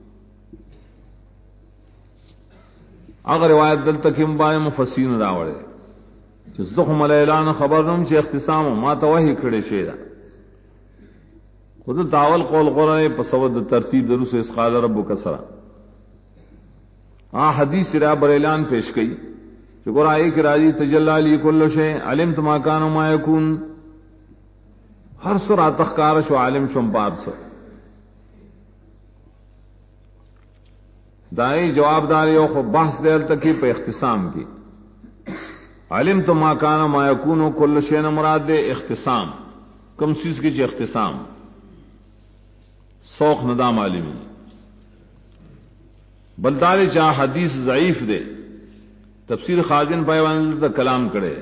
اگر روایت دل تک امبائے مفسرین راوڑے چی زخم لیلان خبرنم چی اختصام ما توہی کھڑے شیدہ خود تاول قول قرآن پسود ترتیب دروس اس قال رب کسرا حدیث را بریلان پیش کی چی قرآن کی راجی تجلہ لی کل شے علمت ما کان ما یکون ہر سر آتخکارش و عالم شمپار سر دائی جواب داری او خو بحث دیر تکی پہ اختصام کی علم تو ما کانا ما یکونو کل شین مراد دے اختصام کم چیز کی چی اختصام سوخ ندام عالمی بلداری چاہ حدیث ضعیف دے تفسیر خازن پائیوان دا کلام کرے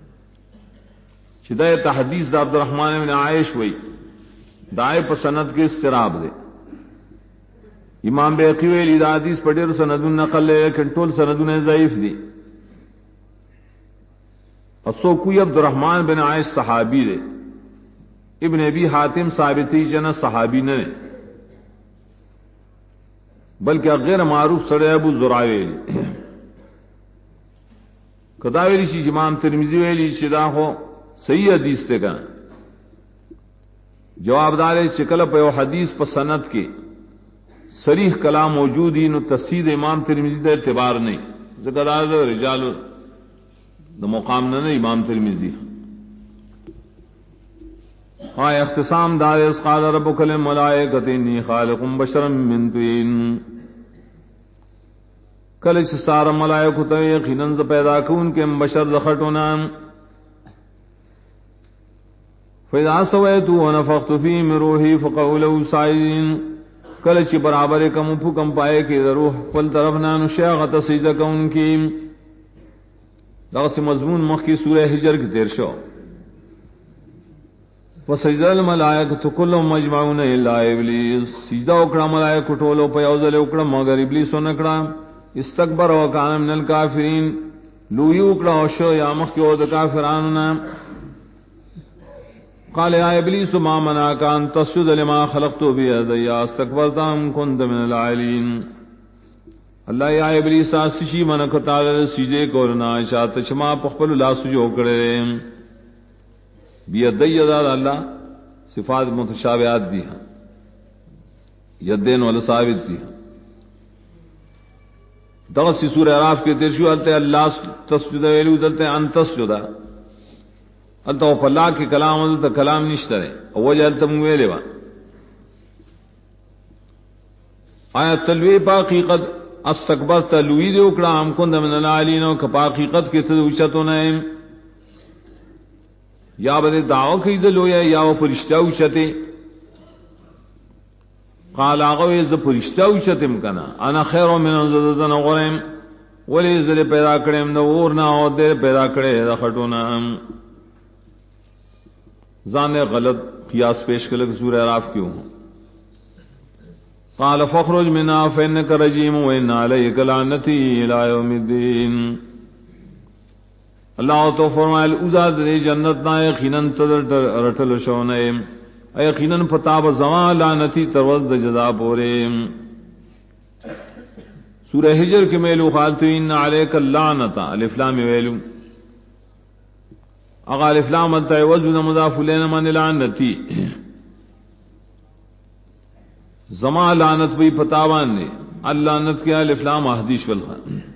چدایت حدیث دا عبدالرحمن بن عائش وئی دائے پسند کے استراب دے امام بیقی ویلی دا حدیث پڑیر سندون نقل لے لیکن ٹول سندون ضعیف دی اسو کوئی عبدالرحمن بن عائش صحابی دے ابن ابی حاتم ثابتی جنا صحابی نے بلکہ غیر معروف سڑے ابو زرعویل کداویلی چی امام ترمذی ویلی چدا ہو صحیح حدیث تے کنا جواب دارے چکل پہ حدیث پر سند کی صریح کلام موجود ہی نو تصحیح امام ترمذی دا اعتبار نہیں ذکر دا رجال دا مقام نہ امام ترمذی ہاں اختصام دار اس قال ربک للملائکۃ انی خالق بشرا من طین کل سار ملائکہ تو یقیناً پیدا کون کے بشر زخٹونا فإذا سويت ونفخت فيه من روحي فقعوا له ساجدين کل چی برابر کم پھکم پائے کہ روح پل طرف نانو شیغت سجدہ کون کی دغس مضمون مخ کی سورہ حجر کی تیر شو فسجد الملائکۃ کلهم مجمعون الا ابلیس سجدہ اکڑا ملائکہ ٹولو پیوزل اکڑا مگر ابلیس نکڑا استکبر وکان من الکافرین لوی اکڑا شو یا مخ کی ود کافراننا قال يا ابلیس ما منعك ان تسجد لما خلقت بيدي استكبرت ام كنت من العالين اللہ یا ابلیس اسشی من کو تعالی سجدے کرنا شات شما پخپل لا سجو کرے بيدي ذات اللہ صفات متشابہات دی ہیں یدین ولا ثابت دی ہیں دغسی سورہ اعراف کے ترشو التے اللہ تسجد ویلو دلتے ان تسجد التا و پلا کی کلام التا کلام نشترے وجہ التا مویلے با آیا تلوی پا حقیقت استکبر تلوی دے اکڑا ہم کند من العالینو کپا حقیقت کی تدوشتو نئے یا بدے دعو کی دلویا یا وہ پرشتہ اوشتے قال آغوی از پرشتہ اوشتم کنا انا خیرو من انزدزن غرم ولی ازل پیدا کریم دا ورنا او دیر پیدا کرے دا خطونا زان غلط قیاس پیش کلک سورہ اعراف کیوں قال فخرج منها فانك رجيم وان عليك لعنتي الى يوم الدين اللہ تو فرمائے ازاد دے جنت نہ یقینا رٹل شونے یقینا فتاب زمان لعنتی تروز جزا پورے سورہ حجر کے میلو خالتین علیک اللعنت الف لام ویلو اغال افلام التعوذ مضاف لین من لعنتی زما لعنت بھی پتاوان نے اللعنت کے الف لام احدیث والخ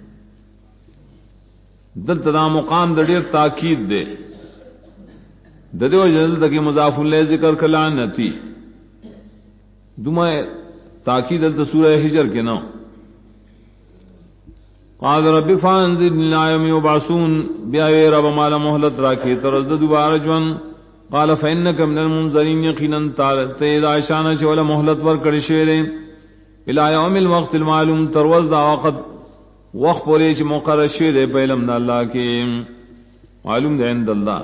دل تدا مقام دیر تاکید دے ددیو جلد تک مضاف لے ذکر کلعنتی دمہ تاکید دل سورہ حجر کے نو قال رب فانذرني الى يوم يبعثون بیا رب مال مہلت راکھی ترد دوبارہ جون قال فانك من المنذرين يقينا تیز عائشہ چ ولا مہلت ور کڑی شیرے الى يوم الوقت المعلوم تروز وقت وقت پوری چ مقرر شیرے پہلم اللہ کے معلوم ہے عند اللہ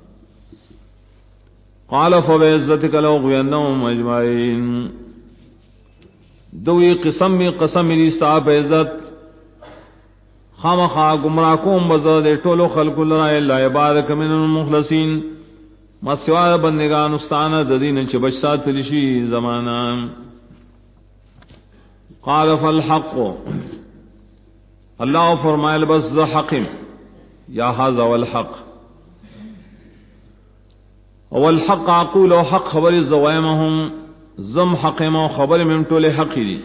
قال فبعزتك لأغوينهم اجمعين دوی قسم استعاب عزت خامخا گمراہ کوم بزد ٹولو خلق لرا الا عبادک من المخلصین ما سوا بندگان استان ددین چ بچات لشی زمانہ قال فالحق اللہ فرمائے بس حق یا ھذا والحق والحق اقول حق خبر الزوامهم زم حق ما خبر من ټول حق دی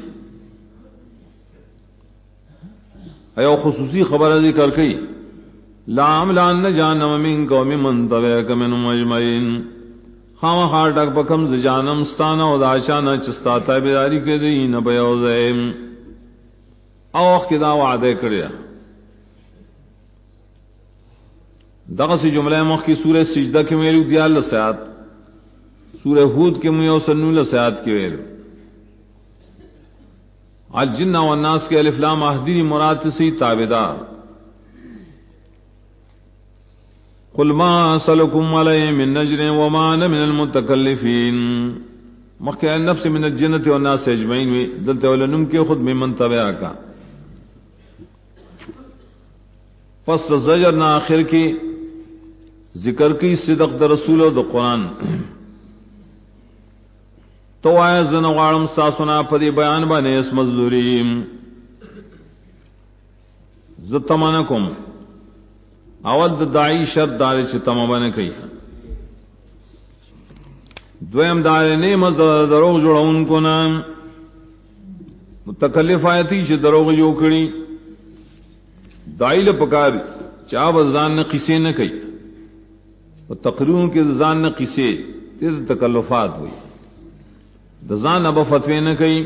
ایو خصوصی خبر ذکر کی لا عملان جانم من قوم من تبعك منهم اجمعين خام خاٹک بکم ز جانم ستانا او داشانا چستا تابعداری کے دین بیوزم او خدا وعدے کریا دغسی جملہ مخ کی سورہ سجدہ کے میلو دیال لسیات سورہ ہود کے میو سنو لسیات کے ویلو الجن والناس کے الف لام احدی مراد سی تابعدار قل ما سلكم علیہ من نجر وما انا من المتکلفین مخ النفس من الجنة والناس اجمعین دلتے ولنم کے خود میں من تبعہ کا پس زجرنا آخر کی ذکر کی صدق در رسول و در قرآن تو آئے زن غارم ساسونا پدی بیان بانے اس مزدوریم زتمانکم اول دائی شرط دارے چھ تمامانے کئی دویم دارے نیم دروغ جوڑا کو نام متکلف آیتی چھ دروغ جو کری دائی لپکاری چاہ بزان نے قصے نہ کئی تقریروں کے زان نے قصے تیر تکلفات ہوئی دزان اب فتوی نہ کئی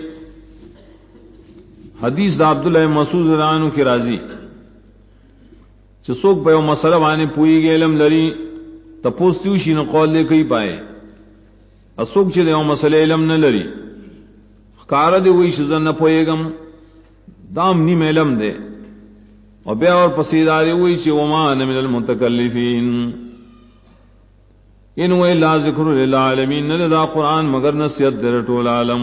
حدیث دا عبداللہ مسعود رانو کی راضی چسوک پیو مسئلہ وانے پوئی گے علم لری تپوستیو شي نو قول دې کوي پائے اسوک چې یو مسله علم نه لري کار دی وی شزن نه پويګم دام نیم علم دے او بیا اور پسیداری وی چې وما انا من المتکلفین ان و الا ذکر للعالمین نه دا قران مگر نصیحت در ټول عالم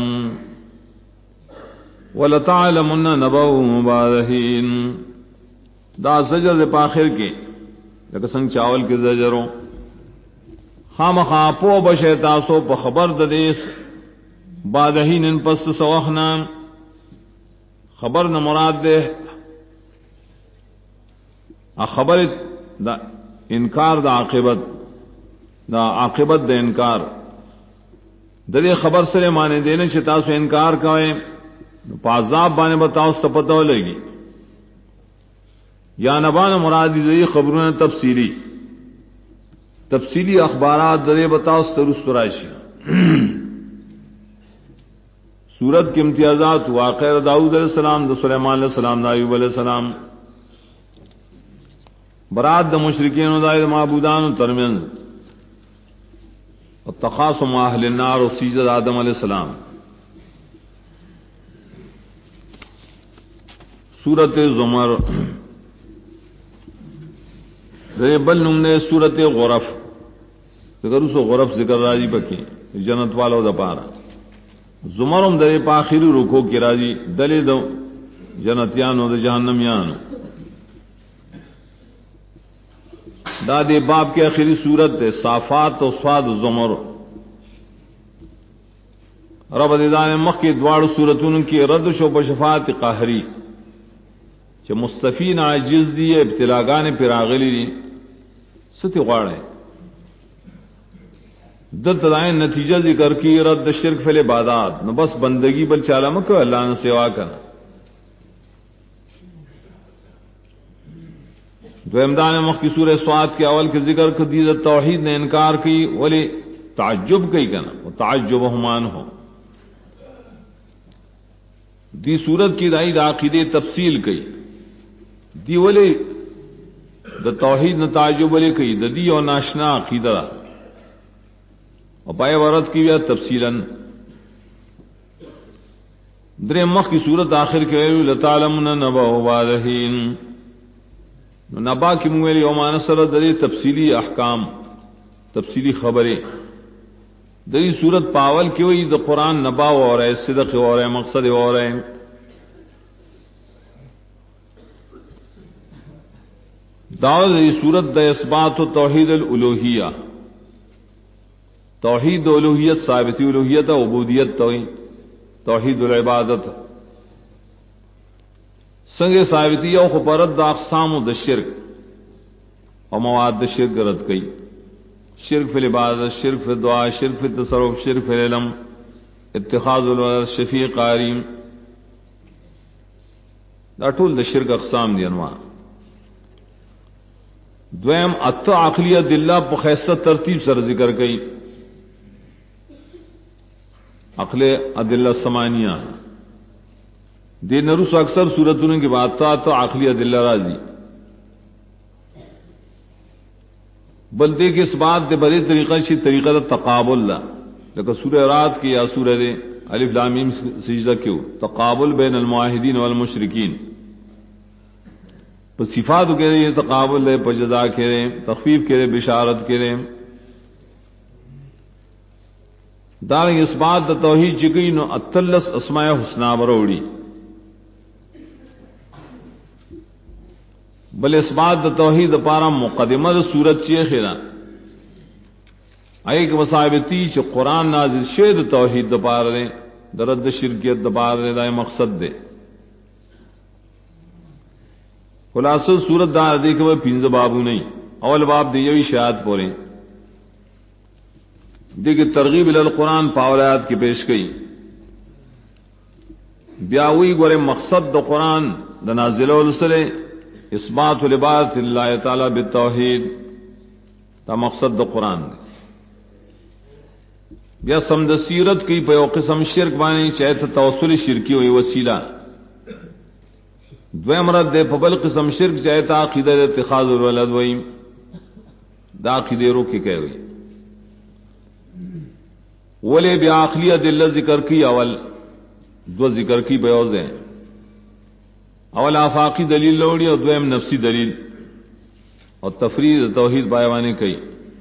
ولتعلمن نبأ بعد حين دا زجر په اخر کې لکه څنګه چاول کې زجرو خامخا په بشه تاسو په خبر د دې بعد حين پس سوخنا خبر نہ مراد دے خبر دا انکار دا عاقبت دا انکار دے خبر سے مانے دینے سے تاسو انکار کوئے پازاب بانے بتاؤ سپتو لگی یا نبان مراد دی خبروں تفصیلی اخبارات دے بتاؤ سترست راشی سورت کے امتیازات واقع داؤد علیہ السلام دا سلیمان علیہ السلام دا ایوب علیہ السلام برات دا مشرکین و دا معبودان ترمن التخاصم اہل النار و سجد آدم علیہ السلام سورت زمر دے بل نمنے سورت غرف ذکر اس غرف ذکر راجی پکی جنت والو دا پارا زمرم در پاخری رکو کی راجی دلی دو جنتیانو دا جہنمیانو دا دے باب کے آخری صورت دے صافات و صاد زمر رب دیدان مخ کی دوار صورتون کی رد شو بشفاعت قاہری چھ مستفین عاجز دی ابتلاگان پر آغلی دی ستی غوار ہے دل تدائن نتیجہ ذکر کی رد شرک فی العبادات نو بس بندگی بل چالا مکو اللہ نے سوا کرنا دو امدان مخ کی سورہ سواد کے اول کے ذکر کو دید توحید نے انکار کی ولی تعجب کئی کنا وہ تعجب ہمان ہو دی صورت کی دائی دا عقیدے تفصیل کئی دی ولی دا توحید نے تعجب ولی کئی دا دی اور ناشنا عقیدہ اور پائے ورد کی گیا تفصیلاً در مخ کی صورت آخر کے لتعلمن نبأ بعد حين نبا کی مویل یومان سر دری تفصیلی احکام تفصیلی خبریں دری صورت پاول کی ہوئی دا قرآن نبا ہو رہے صدق ہو رہے مقصد ہو رہے دعوت دری صورت دا اثبات و توحید الالوہیہ توحید الوہیت ثابتی الوہیت عبودیت توحید العبادت سنگ ثابتی او خبرت دا اقسام دا شرک اور مواد دا شرک رد گئی شرک فی العبادت شرک فی الدعاء شرک فی التصرف شرک فی العلم اتخاذ الولد شفیع قاریم دا ټول دا شرک اقسام دی انواع دویم ات عقلیہ دلہ بخیصہ ترتیب سر ذکر گئی عقل ادلہ سمانیہ دے نرس اکثر صورتوں کی بات تو عقلی ادلہ راضی بلدے کے اس بات دے بڑے طریقہ سے طریقہ تقابل لیکن سورہ رات کی یا سورہ الف لام میم سجدہ کیوں تقابل بین المعاہدین والمشرکین پر صفات کہہ رہے تقابل ہے پر جزا کہہ رہے تخفیف کہہ رہے بشارت کہہ رہے دارنگ اس بات دا توحید چکی نو اتلس اسماء حسنہ بروڑی بل اس بات دا توحید پارا مقدمہ دا صورت چیئے خیرہ ایک وصابتی چھ قرآن نازل شید توحید دا پارا دے دا رد شرکیت دا پارا دے دا مقصد دے خلاصہ صورت دا دیکھ وہ پینز بابو نہیں اول باب دے یوی شاید پورے دیکھ ترغیب القرآن پاولایات کی پیش گئی بیاوی گورے مقصد دا قرآن دا نازل والسلے اثبات العبادت اللہ تعالی بالتوحید تا مقصد دا قرآن دے بیا سمد سیرت کی پہ قسم شرک بانی چاہے توسل شرکی ہوئی وسیلہ دویم رد دے پبل قسم شرک چاہے تا عقیدہ اتخاذ الولد وئی دا عقیدے رو کے کہہ گئی ولی بیا عقلیہ دل ذکر کی اول دو ذکر کی بیوزیں اول آفاقی دلیل لوڑی اور دویم نفسی دلیل اور تفرید توحید بایوانی کئی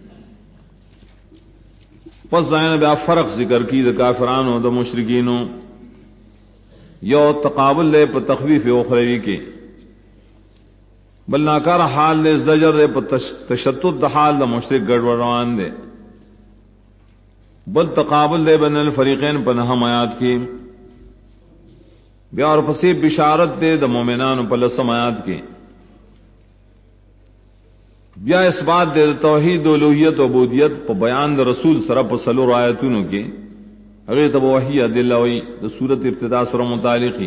پس زائن بیا فرق ذکر کی دا کافرانو دا مشرکینو یو تقابل لے پا تخویف اخروی کے بل ناکار حال لے زجر لے پا تشتت دا حال دا مشرک گڑوڑ روان دے بل تقابل دے بین الفریقین پا نہم آیات کی بیا اور پسی بشارت دے دا مومنان پا لسم آیات کی بیا اس بات دے دا توحید و الوہیت و عبودیت پا بیان دا رسول سرا پا سلور آیتونو کی اگر تب وحی دلہ ہوئی دا سورت ابتدا سر متعلقی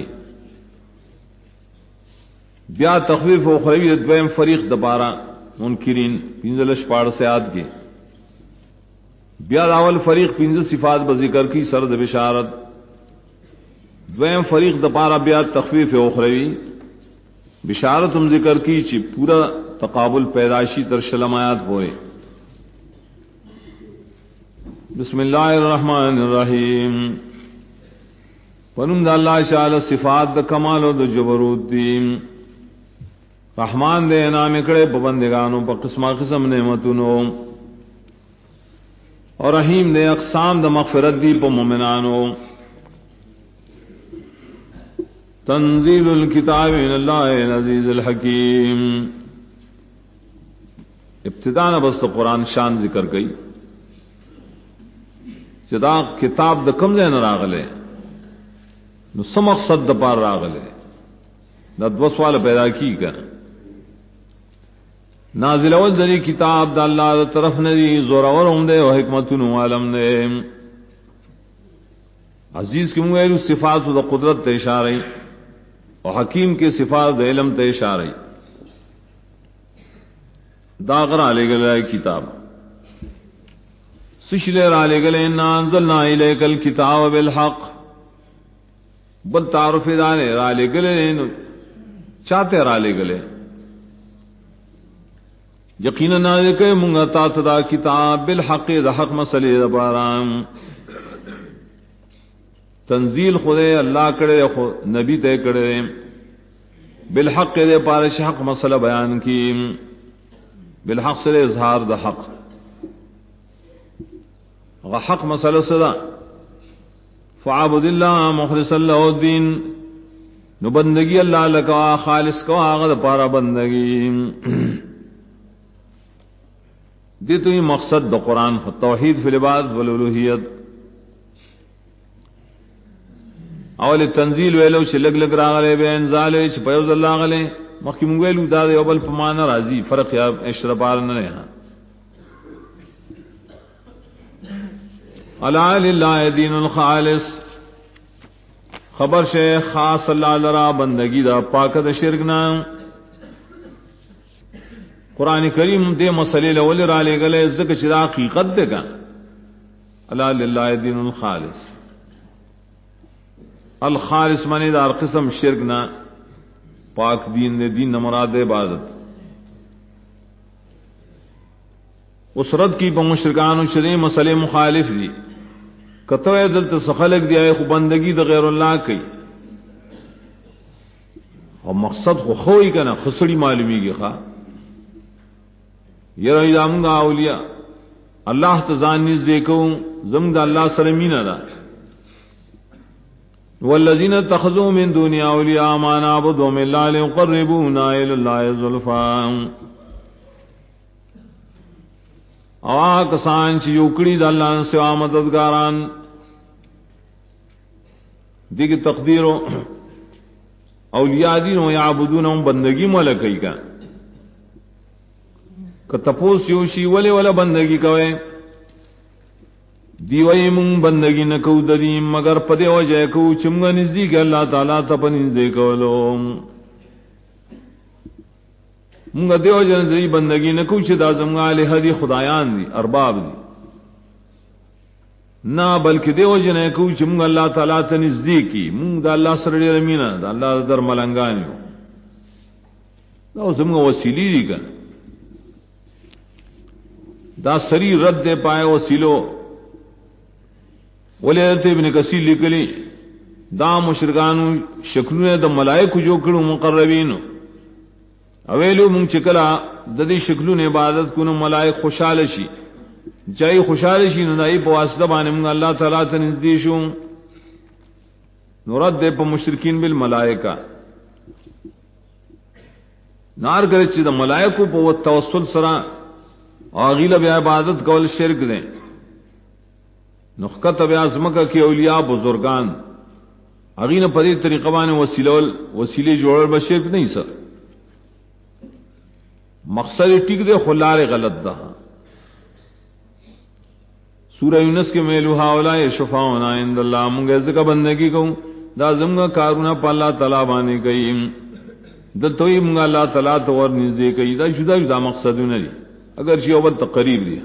بیا تخویف و اخروی دویم فریق دپارا منکرین پینزلش پاڑ سے آد کے بیا اول فریق پنج صفات بذکر کی سرد بشارت دویم فریق دپارا بیا تخفیف اخروی بشارت ہم ذکر کی چی پورا تقابل پیدائشی ترشلم آیات ہوئے بسم اللہ الرحمن الرحیم ونم دا اللہ شاء صفات دا کمال و دا جبروت دی رحمان دے انعام اکڑے پابندگانوں پا قسمہ قسم نعمتونو اور رحیم دے اقسام دا مغفرت دی پا مومنانو تنزیل الکتاب من اللہ العزیز الحکیم ابتداء بس تو قرآن شان ذکر گئی جدا کتاب دا کم دے نہ راغلے نو سمقصد دا پار راغلے دا دو سوال پیدا کی کر نازل اول دری کتاب دا اللہ دا طرف ندی زورور دے و حکمتن عالم دے عزیز کی مغیر صفات دا قدرت تے اشارئی و حکیم کے صفات دا علم تے اشارئی داغر آلے گلے کتاب سشلے رالے گلے انا انزلنا الیک الکتاب بالحق بل تعارف دانے رالے گلے چاہتے رالے گلے یقینا نازل کہ منگا تا تدا کتاب بالحق دا حق مسئلے دا بارام تنزیل خودے اللہ کرے نبی تے کرے بالحق دے پارش حق مسئلہ بیان کی بالحق سے اظہار دا حق حق مسئلہ صدا فعبد اللہ مخلص اللہ الدین نو بندگی اللہ لکا خالص کو آغد پارا بندگی دی تو ہی مقصد دا قرآن توحید فی العباد والالوہیت اول تنزیل ویلو چھ لگ لگ راغلے بے انزالے چھ پیوز اللہ غلے مخیم ویلو دا دے اول پمانا رازی فرق یا اشرپار نہ رہا علی للہ دین الخالص خبر شیخ خاص اللہ لرا بندگی دا پاکت شرکنا قرآن کریم دے مسئلے لولی را لے گلے ذکر چرا حقیقت دے گا علی للہ دین الخالص الخالص معنی دار قسم شرکنا پاک دین نے دین مراد عبادت اس رد کی پا مشرکان و شرعی مسئلے مخالف دی کتو دلت سخلق دیا خو بندگی دا غیر اللہ کی اور مقصد خو خوئی کنا خسڑی معلومی کی خواہ یہ رہی دامنگا اولیاء اللہ تزان نیز دیکھو زمگ دا اللہ سلمین دا والذین اتخذوا من دون اولیاء ما نعبدهم الا ليقربونا الى الله زلفى او کسان چې یوکړي د الله سوا مددګاران دغه تقدیر اولیاء دین او یعبدونهم بندگی ملکای کا کتپوس یوشي ولی ولا بندگی کوي دیوئی من بندگی نکو دریم مگر پدے وجہ کو چمگا نزدیک اللہ تعالیٰ تپا نزدیک ولو منگا دیو جنزدی بندگی نکو چھ دا زمگا لحا دی خدایان دی ارباب دی نا بلکہ دیو جنہ کو چمگا اللہ تعالیٰ تا نزدیکی منگ دا اللہ سرڑی رمینا دا اللہ در ملنگانیو دا زمگا وسیلی دی کن دا سری رد دے پائے وسیلو ولید ابن کثیر لکلی دا مشرکانو شکلونه د ملائکه جو کړو مقربین اویلو مونږ چکلا د دې شکلونه عبادت کو نو ملائکه خوشاله شي جای خوشاله شي نو دای په واسطه باندې مونږ الله تعالی ته نږدې شو نورد په مشرکین بالملائکه نار کرے چې د ملائکه په توسل سره اغیله بیا عبادت کول شرک دي نخکت بیا ازمکه کې اولیاء بزرگان اغینه په دې طریقه باندې وسیله جوړل به شرک نه سر مقصد ٹھیک دے خلار غلط دا سورہ یونس کے میلو ہاولا شفاعنا عند اللہ منگے ذکر بندگی کہوں دا زمگا کارونا پا اللہ تعالیٰ بانے کئی دلتوئی منگا اللہ تعالیٰ تور نزدے کئی دا جدا جدا مقصد نری اگر چی اول تقریب دیا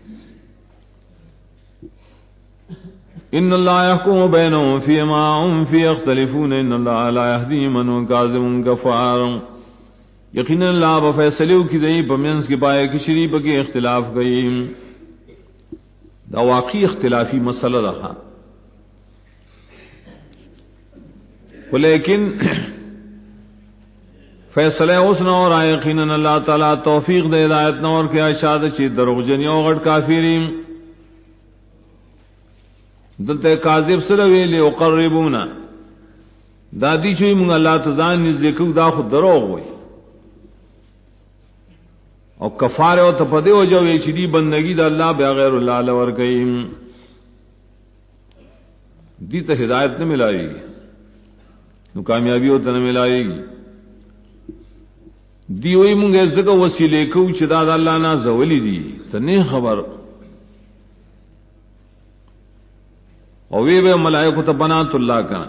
ان اللہ یحکم بینہم فی ما هم فی اختلفون ان اللہ لا یهدی من کاذب کفار یقینا اللہ بفیصلو کی دئی پمنس کی پائے کی شریف کی اختلاف گئی دا واقعی اختلافی مسئلہ رہا لیکن فیصلہ اس نہ اور آئے یقینا اللہ تعالی توفیق دے ہدایت نہ اور کیا اشاد چی دروغ جنیو غٹ کافرین دلتے کاذب سروی لی اقربونا دادی چوئی منگا اللہ تزان نزدیکو دا خود دروغ ہوئی اور کفارے اور تپدے ہو جاؤ یہ چیری بندگی دا اللہ بغیر اللہ لور کئیم دی تو ہدایت نہ ملائے گی نو کامیابی ہوتا نہ ملائے گی دی وہی منگے زکا وسیلے کو چدا دا اللہ نا زولی دی تو نہیں خبر اور وی بے ملائکو تا بنات اللہ کنا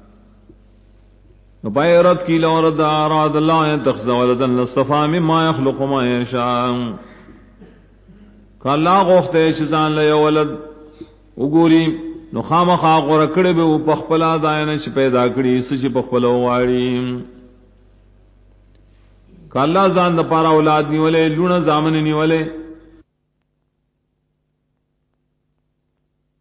نپائے رد کی لورد آراد اللہ تخذ ولدا لصفا مما یخلق ما یشاء کہ اللہ غوختے شزان لیا ولد اگوری نو خامخا غرکڑے بے او پخپلا دائنا چھ پیدا کری سچ پخپلا واری کہ اللہ زان دا پارا اولاد نیولے لونا زامن نیولے